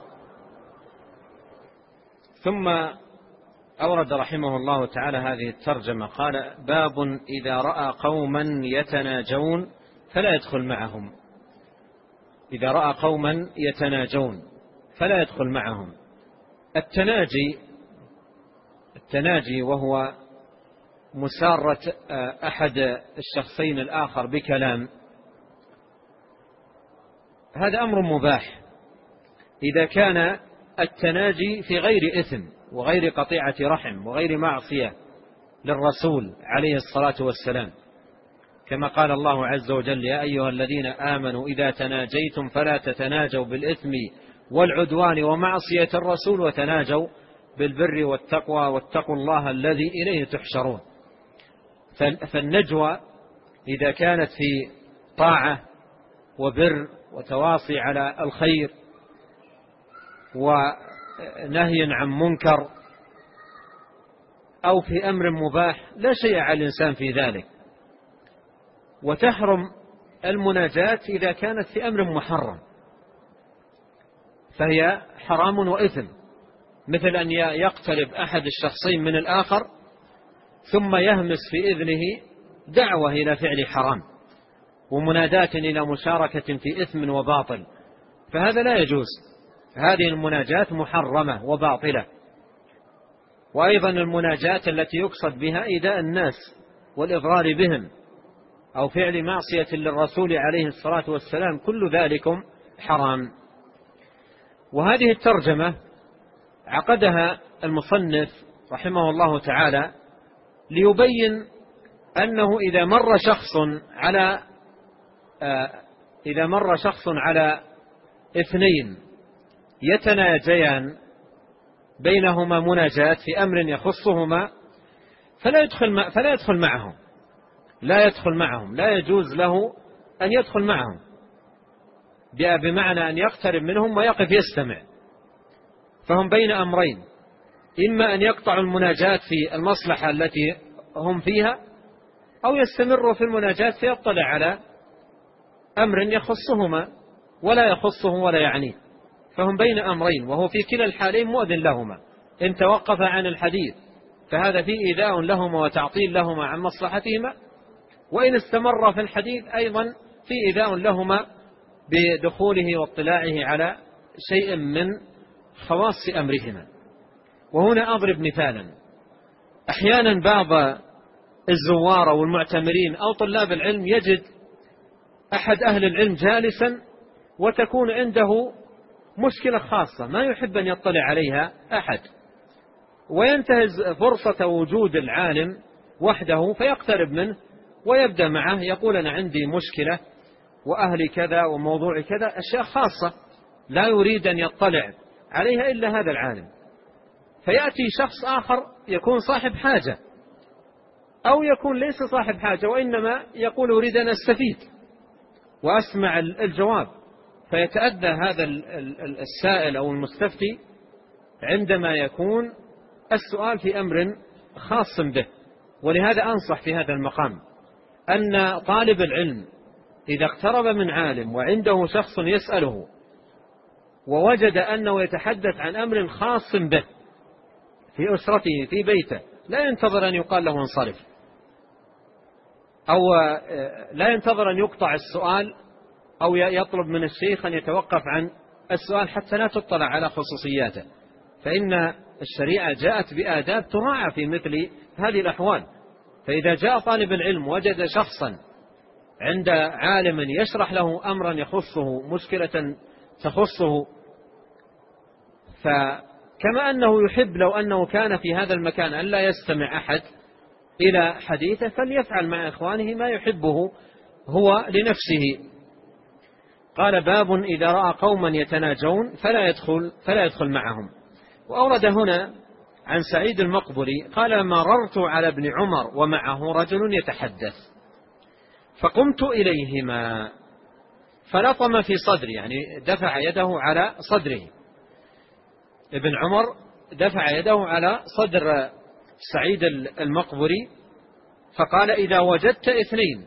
ثم أورد رحمه الله تعالى هذه الترجمة، قال: باب إذا رأى قوما يتناجون فلا يدخل معهم. إذا رأى قوما يتناجون فلا يدخل معهم. التناجي وهو مسارة أحد الشخصين الآخر بكلام، هذا أمر مباح إذا كان التناجي في غير إثم وغير قطيعة رحم وغير معصية للرسول عليه الصلاة والسلام، كما قال الله عز وجل: يا أيها الذين آمنوا إذا تناجيتم فلا تتناجوا بالإثم والعدوان ومعصية الرسول وتناجوا بالبر والتقوى واتقوا الله الذي إليه تحشرون. فالنجوى إذا كانت في طاعة وبر وتواصي على الخير ونهي عن منكر أو في أمر مباح لا شيء على الإنسان في ذلك. وتحرم المناجاة إذا كانت في أمر محرم، فهي حرام وإثم، مثل أن يقترب أحد الشخصين من الآخر ثم يهمس في إذنه دعوة إلى فعل حرام ومناداة إلى مشاركة في إثم وباطل، فهذا لا يجوز. هذه المناجاة محرمة وباطلة. وأيضا المناجاة التي يقصد بها إيذاء الناس والإضرار بهم أو فعل معصية للرسول عليه الصلاة والسلام، كل ذلكم حرام. وهذه الترجمة عقدها المصنف رحمه الله تعالى ليبين أنه إذا مر شخص على اثنين يتناجيان بينهما مناجاة في أمر يخصهما فلا يدخل معهم، لا يجوز له أن يدخل معهم، بمعنى أن يقترب منهم ويقف يستمع. فهم بين أمرين، إما أن يقطعوا المناجاة في المصلحة التي هم فيها، أو يستمروا في المناجاة فيطلع على أمر يخصهما ولا يخصه ولا يعنيه. فهم بين أمرين، وهو في كلا الحالين مؤذن لهما. إن توقف عن الحديث فهذا فيه إيذاء لهما وتعطيل لهما عن مصلحتهما، وإن استمر في الحديث أيضا فيه إيذاء لهما بدخوله واطلاعه على شيء من خواص أمرهما. وهنا أضرب مثالا: أحيانا بعض الزوار والمعتمرين أو طلاب العلم يجد أحد أهل العلم جالسا وتكون عنده مشكلة خاصة ما يحب أن يطلع عليها أحد، وينتهز فرصة وجود العالم وحده فيقترب منه ويبدأ معه، يقول: أنا عندي مشكلة وأهلي كذا وموضوع كذا، أشياء خاصة لا يريد أن يطلع عليها إلا هذا العالم. فيأتي شخص آخر يكون صاحب حاجة، أو يكون ليس صاحب حاجة وإنما يقول: أريد أن أستفيد وأسمع الجواب. فيتأذى هذا السائل أو المستفتي عندما يكون السؤال في أمر خاص به. ولهذا أنصح في هذا المقام أن طالب العلم إذا اقترب من عالم وعنده شخص يسأله ووجد أنه يتحدث عن أمر خاص به في أسرته في بيته، لا ينتظر أن يقال له انصرف، أو لا ينتظر أن يقطع السؤال، أو يطلب من الشيخ أن يتوقف عن السؤال حتى لا تطلع على خصوصياته. فإن الشريعة جاءت بآداب تراعى في مثل هذه الأحوال. فإذا جاء طالب العلم وجد شخصا عند عالم يشرح له أمرا يخصه، مشكلة تخصه، فكما أنه يحب لو أنه كان في هذا المكان أن لا يستمع أحد إلى حديثه، فليفعل مع إخوانه ما يحبه هو لنفسه. قال: باب إذا رأى قوما يتناجون فلا يدخل معهم. وأورد هنا عن سعيد المقبري قال: مررت على ابن عمر ومعه رجل يتحدث فقمت إليهما فلطم في صدري، يعني دفع يده على صدره. ابن عمر دفع يده على صدر سعيد المقبري فقال: إذا وجدت اثنين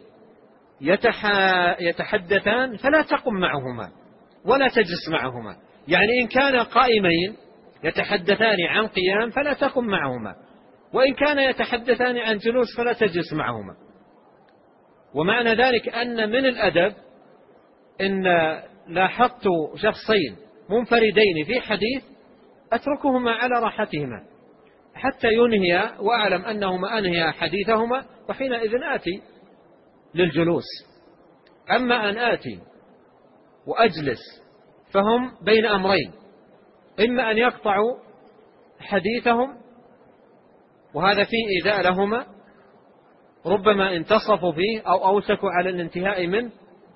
يتحدثان فلا تقم معهما ولا تجلس معهما. يعني إن كان قائمين يتحدثان عن قيام فلا تقم معهما، وإن كان يتحدثان عن جلوس فلا تجلس معهما. ومعنى ذلك أن من الأدب إن لاحظت شخصين منفردين في حديث أتركهما على راحتهما حتى ينهيا وأعلم أنهما أنهيا حديثهما، وحينئذ آتي للجلوس. أما أن آتي وأجلس فهم بين أمرين: إما أن يقطعوا حديثهم وهذا فيه إيذاء لهما، ربما انتصفوا فيه أو أوشكوا على الانتهاء منه،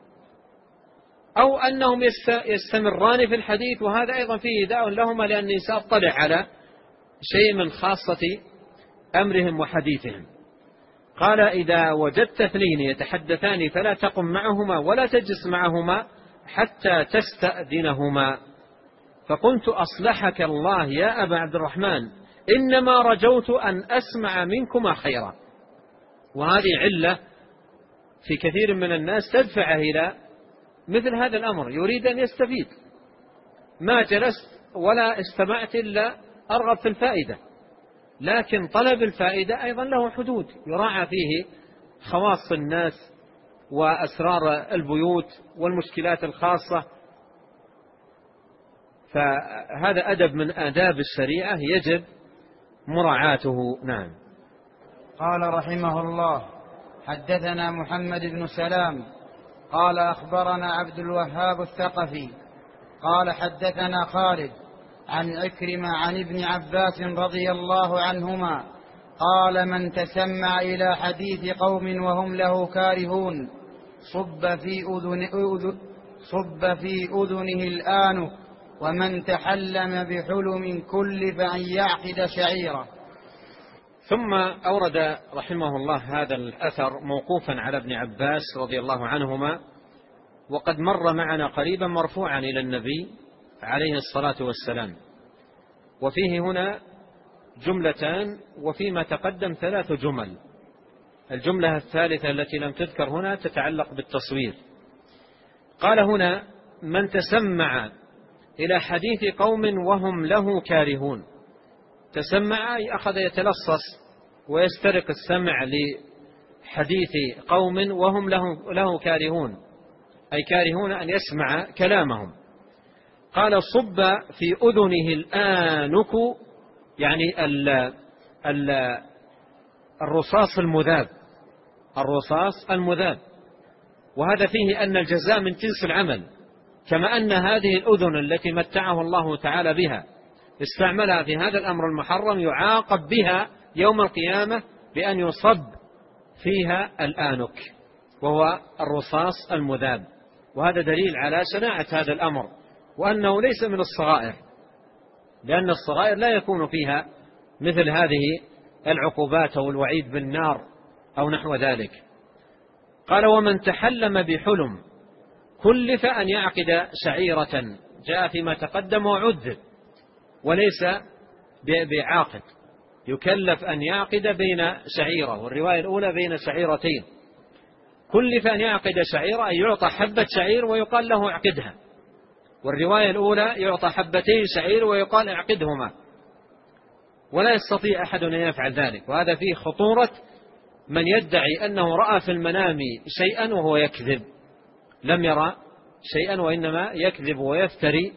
أو أنهم يستمران في الحديث وهذا أيضا فيه إيذاء لهما، لأني سأطلع على شيء من خاصة أمرهم وحديثهم. قال: إذا وجدت اثنين يتحدثان فلا تقم معهما ولا تجلس معهما حتى تستأذنهما. فقلت: أصلحك الله يا أبا عبد الرحمن، إنما رجوت أن أسمع منكما خيرا. وهذه علة في كثير من الناس تدفعه إلى مثل هذا الأمر، يريد أن يستفيد. ما جلست ولا استمعت إلا أرغب في الفائدة، لكن طلب الفائدة أيضا له حدود يراعى فيه خواص الناس وأسرار البيوت والمشكلات الخاصة. فهذا أدب من آداب الشريعة يجب مراعاته. نعم. قال رحمه الله: حدثنا محمد بن سلام قال أخبرنا عبد الوهاب الثقفي قال حدثنا خالد عن عكرمة عن ابن عباس رضي الله عنهما قال: من تسمع إلى حديث قوم وهم له كارهون صب في أذنه الآنف ومن تحلم بحلم كلف أن يعقد شعيرة. ثم أورد رحمه الله هذا الأثر موقوفا على ابن عباس رضي الله عنهما، وقد مر معنا قريبا مرفوعا إلى النبي عليه الصلاة والسلام. وفيه هنا جملتان، وفيما تقدم 3 جمل. الجملة الثالثة التي لم تذكر هنا تتعلق بالتصوير. قال هنا: من تسمع إلى حديث قوم وهم له كارهون. تسمع أي أخذ يتلصص ويسترق السمع لحديث قوم وهم له كارهون، أي كارهون أن يسمع كلامهم. قال: صب في أذنه الآنك، يعني الرصاص المذاب، الرصاص المذاب. وهذا فيه أن الجزاء من جنس العمل، كما أن هذه الأذن التي متعه الله تعالى بها استعملها في هذا الأمر المحرم يعاقب بها يوم القيامة بأن يصب فيها الآنك، وهو الرصاص المذاب. وهذا دليل على شناعة هذا الأمر، وأنه ليس من الصغائر، لأن الصغائر لا يكون فيها مثل هذه العقوبات أو الوعيد بالنار أو نحو ذلك. قال: ومن تحلم بحلم كلف أن يعقد شعيرة. جاء فيما تقدم وعذب، وليس بعاقد، يكلف أن يعقد بين شعيرة، والرواية الأولى بين شعيرتين. كلف أن يعقد شعيرة أي يعطى حبة شعير ويقال له اعقدها، والرواية الأولى يعطى حبتين شعير ويقال اعقدهما، ولا يستطيع أحد أن يفعل ذلك. وهذا فيه خطورة من يدعي أنه رأى في المنام شيئا وهو يكذب، لم يرى شيئا وإنما يكذب ويفتري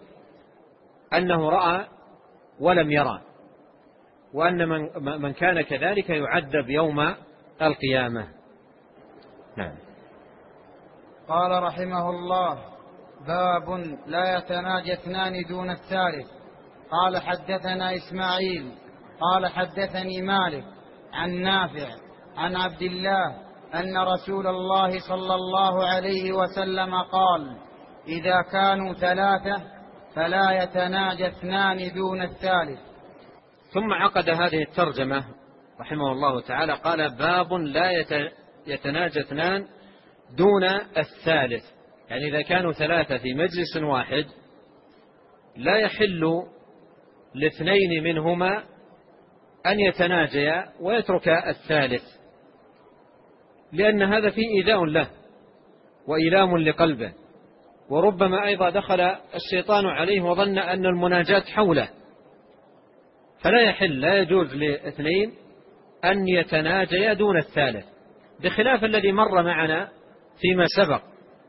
أنه رأى ولم يرى، وأن من كان كذلك يعذب يوم القيامة. نعم. قال رحمه الله: باب لا يتناجى اثنان دون الثالث. قال: حدثنا إسماعيل قال: حدثني مالك عن نافع عن عبد الله أن رسول الله صلى الله عليه وسلم قال: إذا كانوا 3 فلا يتناجى اثنان دون الثالث. ثم عقد هذه الترجمة رحمه الله تعالى، قال: باب لا يتناجى 2 دون الثالث. يعني إذا كانوا 3 في مجلس واحد لا يحل ل2 منهما أن يتناجيا ويترك الثالث، لأن هذا فيه إيذاء له وإيلام لقلبه، وربما أيضا دخل الشيطان عليه وظن أن المناجاة حوله، فلا يحل، لا يجوز ل2 أن يتناجيا دون الثالث، بخلاف الذي مر معنا فيما سبق.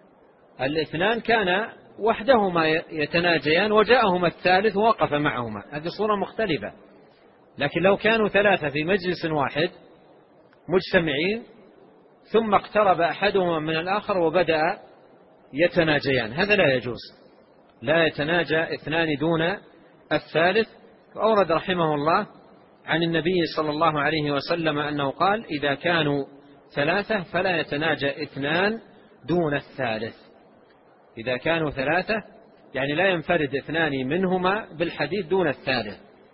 2 كان وحدهما يتناجيان وجاءهما الثالث ووقف معهما، هذه صورة مختلفة. لكن لو كانوا 3 في مجلس واحد مجتمعين ثم اقترب أحدهما من الآخر وبدأ يتناجيان، هذا لا يجوز، لا يتناجى 2 دون الثالث. وأورد رحمه الله عن النبي صلى الله عليه وسلم أنه قال: إذا كانوا 3 فلا يتناجى 2 دون الثالث. إذا كانوا 3 يعني لا ينفرد 2 منهما بالحديث دون الثالث.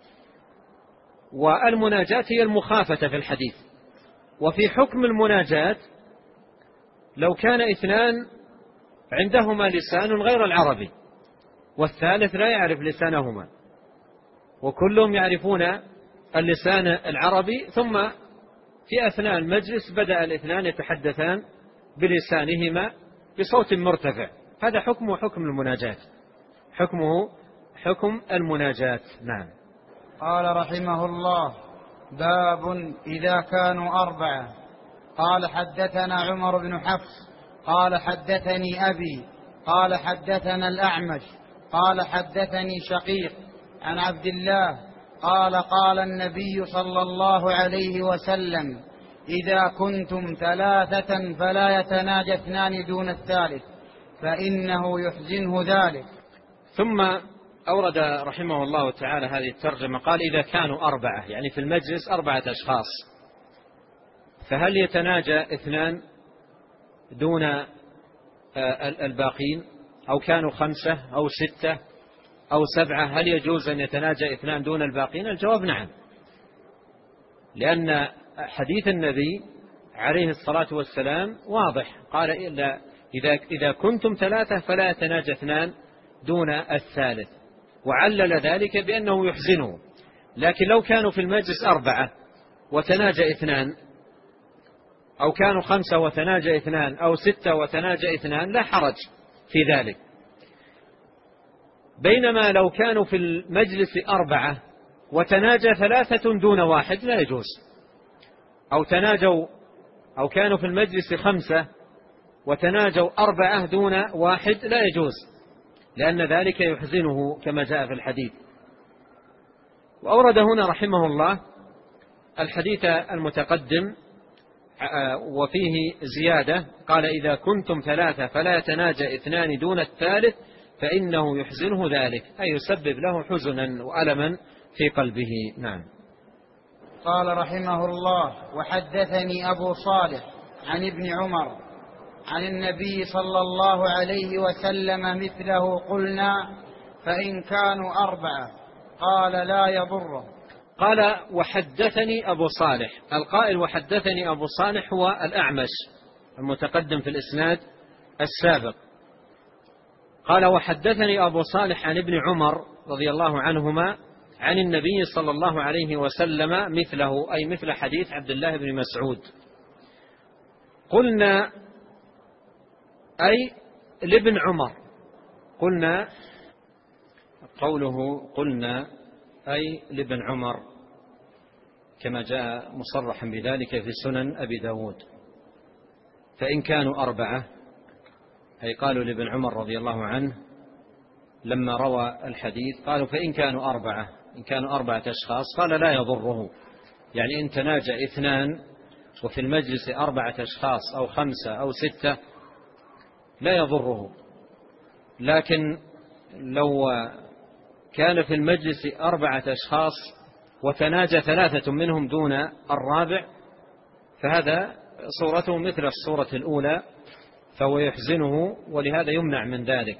والمناجاة هي المخافة في الحديث. وفي حكم المناجاة لو كان 2 عندهما لسان غير العربي والثالث لا يعرف لسانهما، وكلهم يعرفون اللسان العربي، ثم في أثناء المجلس بدأ 2 يتحدثان بلسانهما بصوت مرتفع، هذا حكمه حكم المناجاة، حكمه حكم المناجاة. نعم. قال رحمه الله: باب إذا كانوا 4. قال: حدثنا عمر بن حفص قال: حدثني أبي قال: حدثنا الأعمش قال: حدثني شقيق عن عبد الله قال: قال النبي صلى الله عليه وسلم: إذا كنتم 3 فلا يتناجى 2 دون الثالث فإنه يحزنه ذلك. ثم أورد رحمه الله تعالى هذه الترجمة، قال: إذا كانوا 4 يعني في المجلس 4 أشخاص، فهل يتناجى 2 دون الباقين، أو كانوا 5 أو 6 أو 7 هل يجوز أن يتناجى 2 دون الباقين؟ الجواب نعم، لأن حديث النبي عليه الصلاة والسلام واضح، قال إذا كنتم 3 فلا يتناجى 2 دون الثالث، وعلل ذلك بأنه يحزنه. لكن لو كانوا في المجلس 4 وتناجى 2، أو كانوا 5 وتناجى 2، أو 6 وتناجى 2، لا حرج في ذلك. بينما لو كانوا في المجلس 4 وتناجى 3 دون 1 لا يجوز، أو كانوا في المجلس 5 وتناجوا 4 دون 1 لا يجوز، لأن ذلك يحزنه كما جاء في الحديث. وأورد هنا رحمه الله الحديث المتقدم وفيه زيادة، قال إذا كنتم 3 فلا يتناجى 2 دون الثالث فإنه يحزنه ذلك، أي يسبب له حزنا وألما في قلبه. نعم. قال رحمه الله: وحدثني أبو صالح عن ابن عمر عن النبي صلى الله عليه وسلم مثله، قلنا فإن كانوا 4 قال لا يضره. قال وحدثني أبو صالح، القائل وحدثني أبو صالح هو الأعمش المتقدم في الإسناد السابق. قال وحدثني أبو صالح عن ابن عمر رضي الله عنهما عن النبي صلى الله عليه وسلم مثله، أي مثل حديث عبد الله بن مسعود. قلنا أي لابن عمر، قلنا قوله قلنا أي لابن عمر كما جاء مصرحا بذلك في سنن أبي داود. فإن كانوا 4، أي قالوا لابن عمر رضي الله عنه لما روى الحديث قالوا فإن كانوا 4، إن كانوا 4 أشخاص قال لا يضره، يعني إن تناجى 2 وفي المجلس 4 أشخاص أو 5 أو 6 لا يضره. لكن لو كان في المجلس 4 أشخاص وتناجى 3 منهم دون الرابع فهذا صورته مثل الصورة الأولى، فهو يحزنه ولهذا يمنع من ذلك.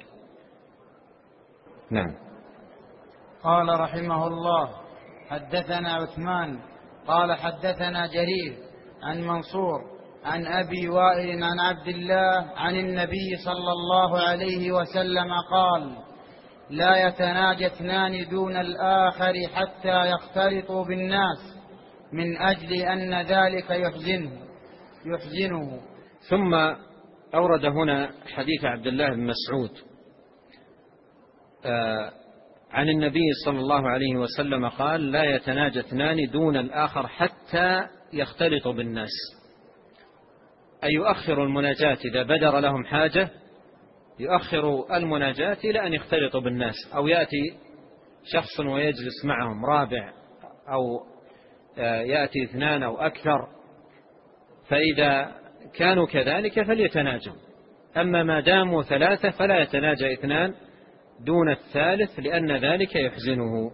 نعم. قال رحمه الله: حدثنا عثمان قال حدثنا جرير عن منصور عن أبي وائل عن عبد الله عن النبي صلى الله عليه وسلم قال: لا يتناجى 2 دون الآخر حتى يختلطوا بالناس، من أجل أن ذلك يحزنه. ثم أورد هنا حديث عبد الله بن مسعود عن النبي صلى الله عليه وسلم قال: لا يتناجى 2 دون الآخر حتى يختلطوا بالناس، أي يؤخر المناجاة إذا بدر لهم حاجة، يؤخر المناجاة إلى أن يختلطوا بالناس، أو يأتي شخص ويجلس معهم رابع، أو يأتي 2 أو أكثر، فإذا كانوا كذلك فليتناجوا. أما ما داموا 3 فلا يتناجى 2 دون الثالث، لأن ذلك يحزنه.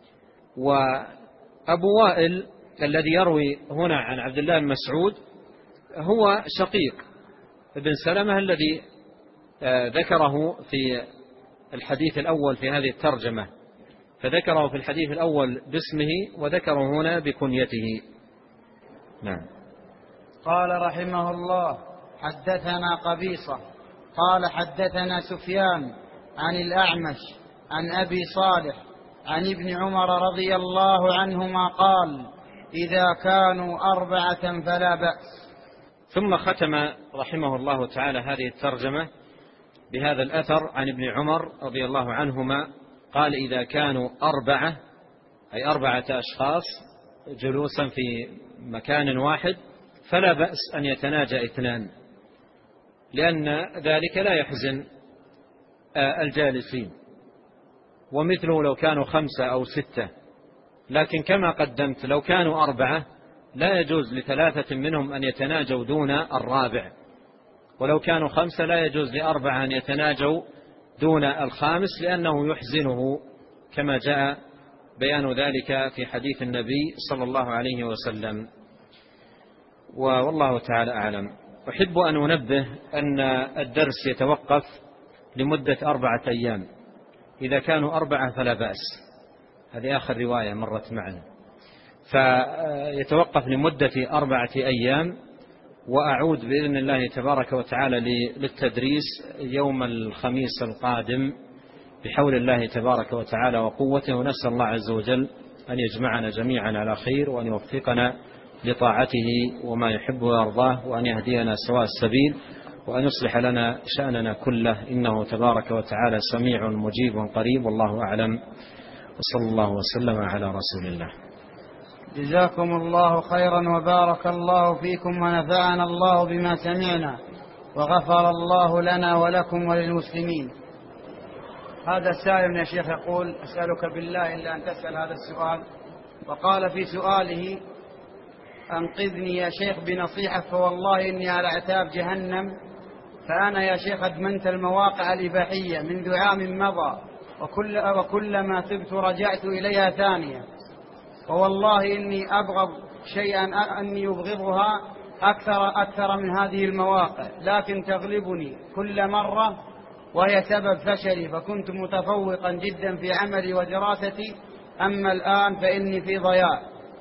وأبو وائل الذي يروي هنا عن عبد الله بن مسعود هو شقيق ابن سلمة الذي ذكره في الحديث الأول في هذه الترجمة، فذكره في الحديث الأول باسمه وذكره هنا بكنيته. نعم. قال رحمه الله: حدثنا قبيصة قال حدثنا سفيان عن الأعمش عن أبي صالح عن ابن عمر رضي الله عنهما قال: إذا كانوا 4 فلا بأس. ثم ختم رحمه الله تعالى هذه الترجمة بهذا الأثر عن ابن عمر رضي الله عنهما قال: إذا كانوا 4، أي 4 أشخاص جلوسا في مكان واحد فلا بأس أن يتناجى 2، لأن ذلك لا يحزن الجالسين. ومثله لو كانوا 5 أو 6. لكن كما قدمت لو كانوا 4 لا يجوز ل3 منهم أن يتناجوا دون الرابع، ولو كانوا 5 لا يجوز ل4 أن يتناجوا دون الخامس، لأنه يحزنه كما جاء بيان ذلك في حديث النبي صلى الله عليه وسلم. والله تعالى أعلم. أحب أن أنبه أن الدرس يتوقف لمدة 4 أيام، إذا كانوا 4 فلا بأس. هذه آخر رواية مرت معنا. فيتوقف لمدة 4 أيام، وأعود بإذن الله تبارك وتعالى للتدريس يوم الخميس القادم بحول الله تبارك وتعالى وقوته، ونسأل الله عز وجل أن يجمعنا جميعا على خير، وأن يوفقنا لطاعته وما يحب ويرضاه، وأن يهدينا سواء السبيل، وأن يصلح لنا شأننا كله، إنه تبارك وتعالى سميع مجيب قريب. والله أعلم، وصلى الله وسلم على رسول الله. جزاكم الله خيرا وبارك الله فيكم، ونفعنا الله بما سمعنا، وغفر الله لنا ولكم وللمسلمين. هذا السائل يا شيخ يقول: أسألك بالله إلا أن تسأل هذا السؤال. وقال في سؤاله: أنقذني يا شيخ بنصيحة، فوالله إني على عتاب جهنم، فأنا يا شيخ أدمنت المواقع الإباحية منذ عام مضى، وكلما تبت رجعت إليها ثانية، ووالله إني أبغض شيئا أني يبغضها أكثر من هذه المواقع، لكن تغلبني كل مرة وهي سبب فشلي، فكنت متفوقا جدا في عملي ودراستي، أما الآن فإني في ضياع.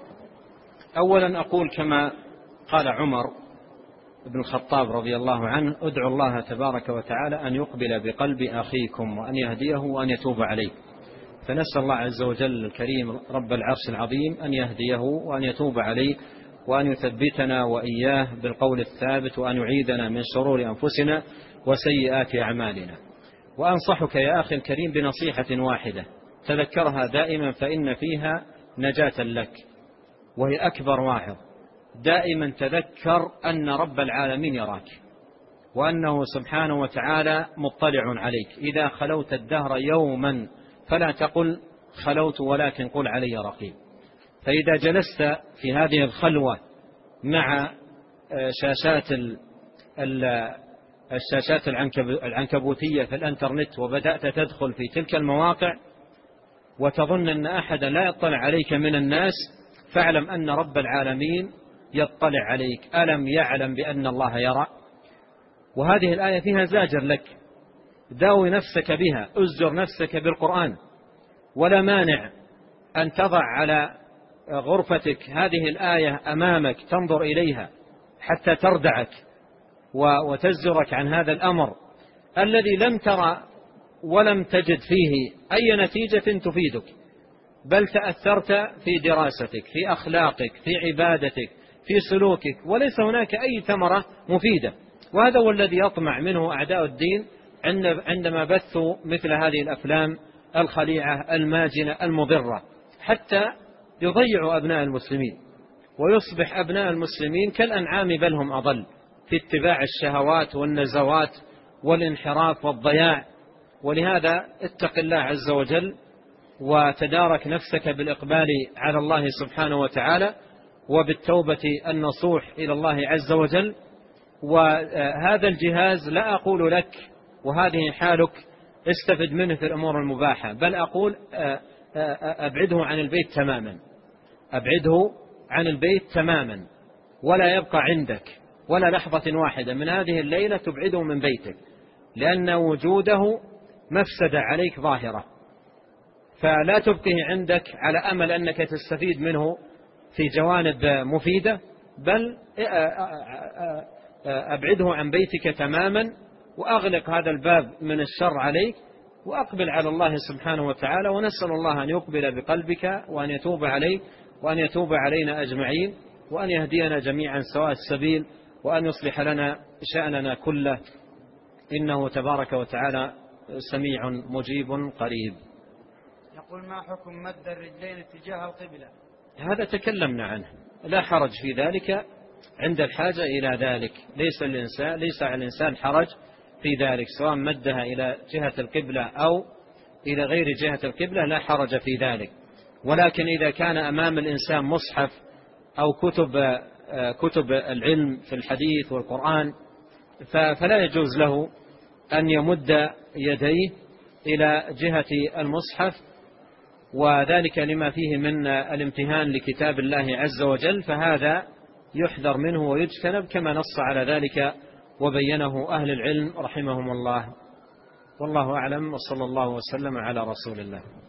أولا أقول كما قال عمر بن الخطاب رضي الله عنه: ادعوا الله تبارك وتعالى أن يقبل بقلب أخيكم، وأن يهديه وأن يتوب عليه. فنسأل الله عز وجل الكريم رب العرش العظيم أن يهديه وأن يتوب عليه، وأن يثبتنا وإياه بالقول الثابت، وأن يعيدنا من شرور أنفسنا وسيئات أعمالنا. وأنصحك يا أخي الكريم بنصيحة واحدة تذكرها دائما، فإن فيها نجاة لك، وهي أكبر واعظ. دائما تذكر أن رب العالمين يراك، وأنه سبحانه وتعالى مطلع عليك. إذا خلوت الدهر يوما فلا تقل خلوت، ولكن قل علي رقيب. فإذا جلست في هذه الخلوة مع الشاشات العنكبوتية في الانترنت، وبدأت تدخل في تلك المواقع وتظن أن أحدا لا يطلع عليك من الناس، فاعلم أن رب العالمين يطلع عليك. ألم يعلم بأن الله يرى؟ وهذه الآية فيها زاجر لك، داوي نفسك بها، أزجر نفسك بالقرآن. ولا مانع أن تضع على غرفتك هذه الآية أمامك، تنظر إليها حتى تردعك وتزجرك عن هذا الأمر الذي لم ترى ولم تجد فيه أي نتيجة تفيدك، بل تأثرت في دراستك، في أخلاقك، في عبادتك، في سلوكك، وليس هناك أي ثمرة مفيدة. وهذا هو الذي يطمع منه أعداء الدين عندما بثوا مثل هذه الأفلام الخليعة الماجنة المضرة، حتى يضيعوا أبناء المسلمين، ويصبح أبناء المسلمين كالأنعام بل هم أضل في اتباع الشهوات والنزوات والانحراف والضياع. ولهذا اتق الله عز وجل، وتدارك نفسك بالإقبال على الله سبحانه وتعالى، وبالتوبة النصوح إلى الله عز وجل. وهذا الجهاز لا أقول لك وهذه حالك استفد منه في الأمور المباحة، بل أقول أبعده عن البيت تماما، أبعده عن البيت تماما، ولا يبقى عندك ولا لحظة واحدة من هذه الليلة تبعده من بيتك، لأن وجوده مفسدة عليك ظاهرة. فلا تبقيه عندك على أمل أنك تستفيد منه في جوانب مفيدة، بل أبعده عن بيتك تماما، وأغلق هذا الباب من الشر عليك، وأقبل على الله سبحانه وتعالى. ونسأل الله أن يقبل بقلبك، وأن يتوب عليك، وأن يتوب علينا أجمعين، وأن يهدينا جميعا سواء السبيل، وأن يصلح لنا شأننا كله، إنه تبارك وتعالى سميع مجيب قريب. يقول: ما حكم مد الرجلين اتجاه القبلة؟ هذا تكلمنا عنه، لا حرج في ذلك عند الحاجة إلى ذلك. ليس على الإنسان حرج في ذلك، سواء مدها إلى جهة القبلة أو إلى غير جهة القبلة، لا حرج في ذلك. ولكن إذا كان أمام الإنسان مصحف أو كتب العلم في الحديث والقرآن، فلا يجوز له أن يمد يديه إلى جهة المصحف، وذلك لما فيه من الامتهان لكتاب الله عز وجل، فهذا يحذر منه ويجتنب، كما نص على ذلك وبينه أهل العلم رحمهم الله. والله أعلم، وصلى الله وسلم على رسول الله.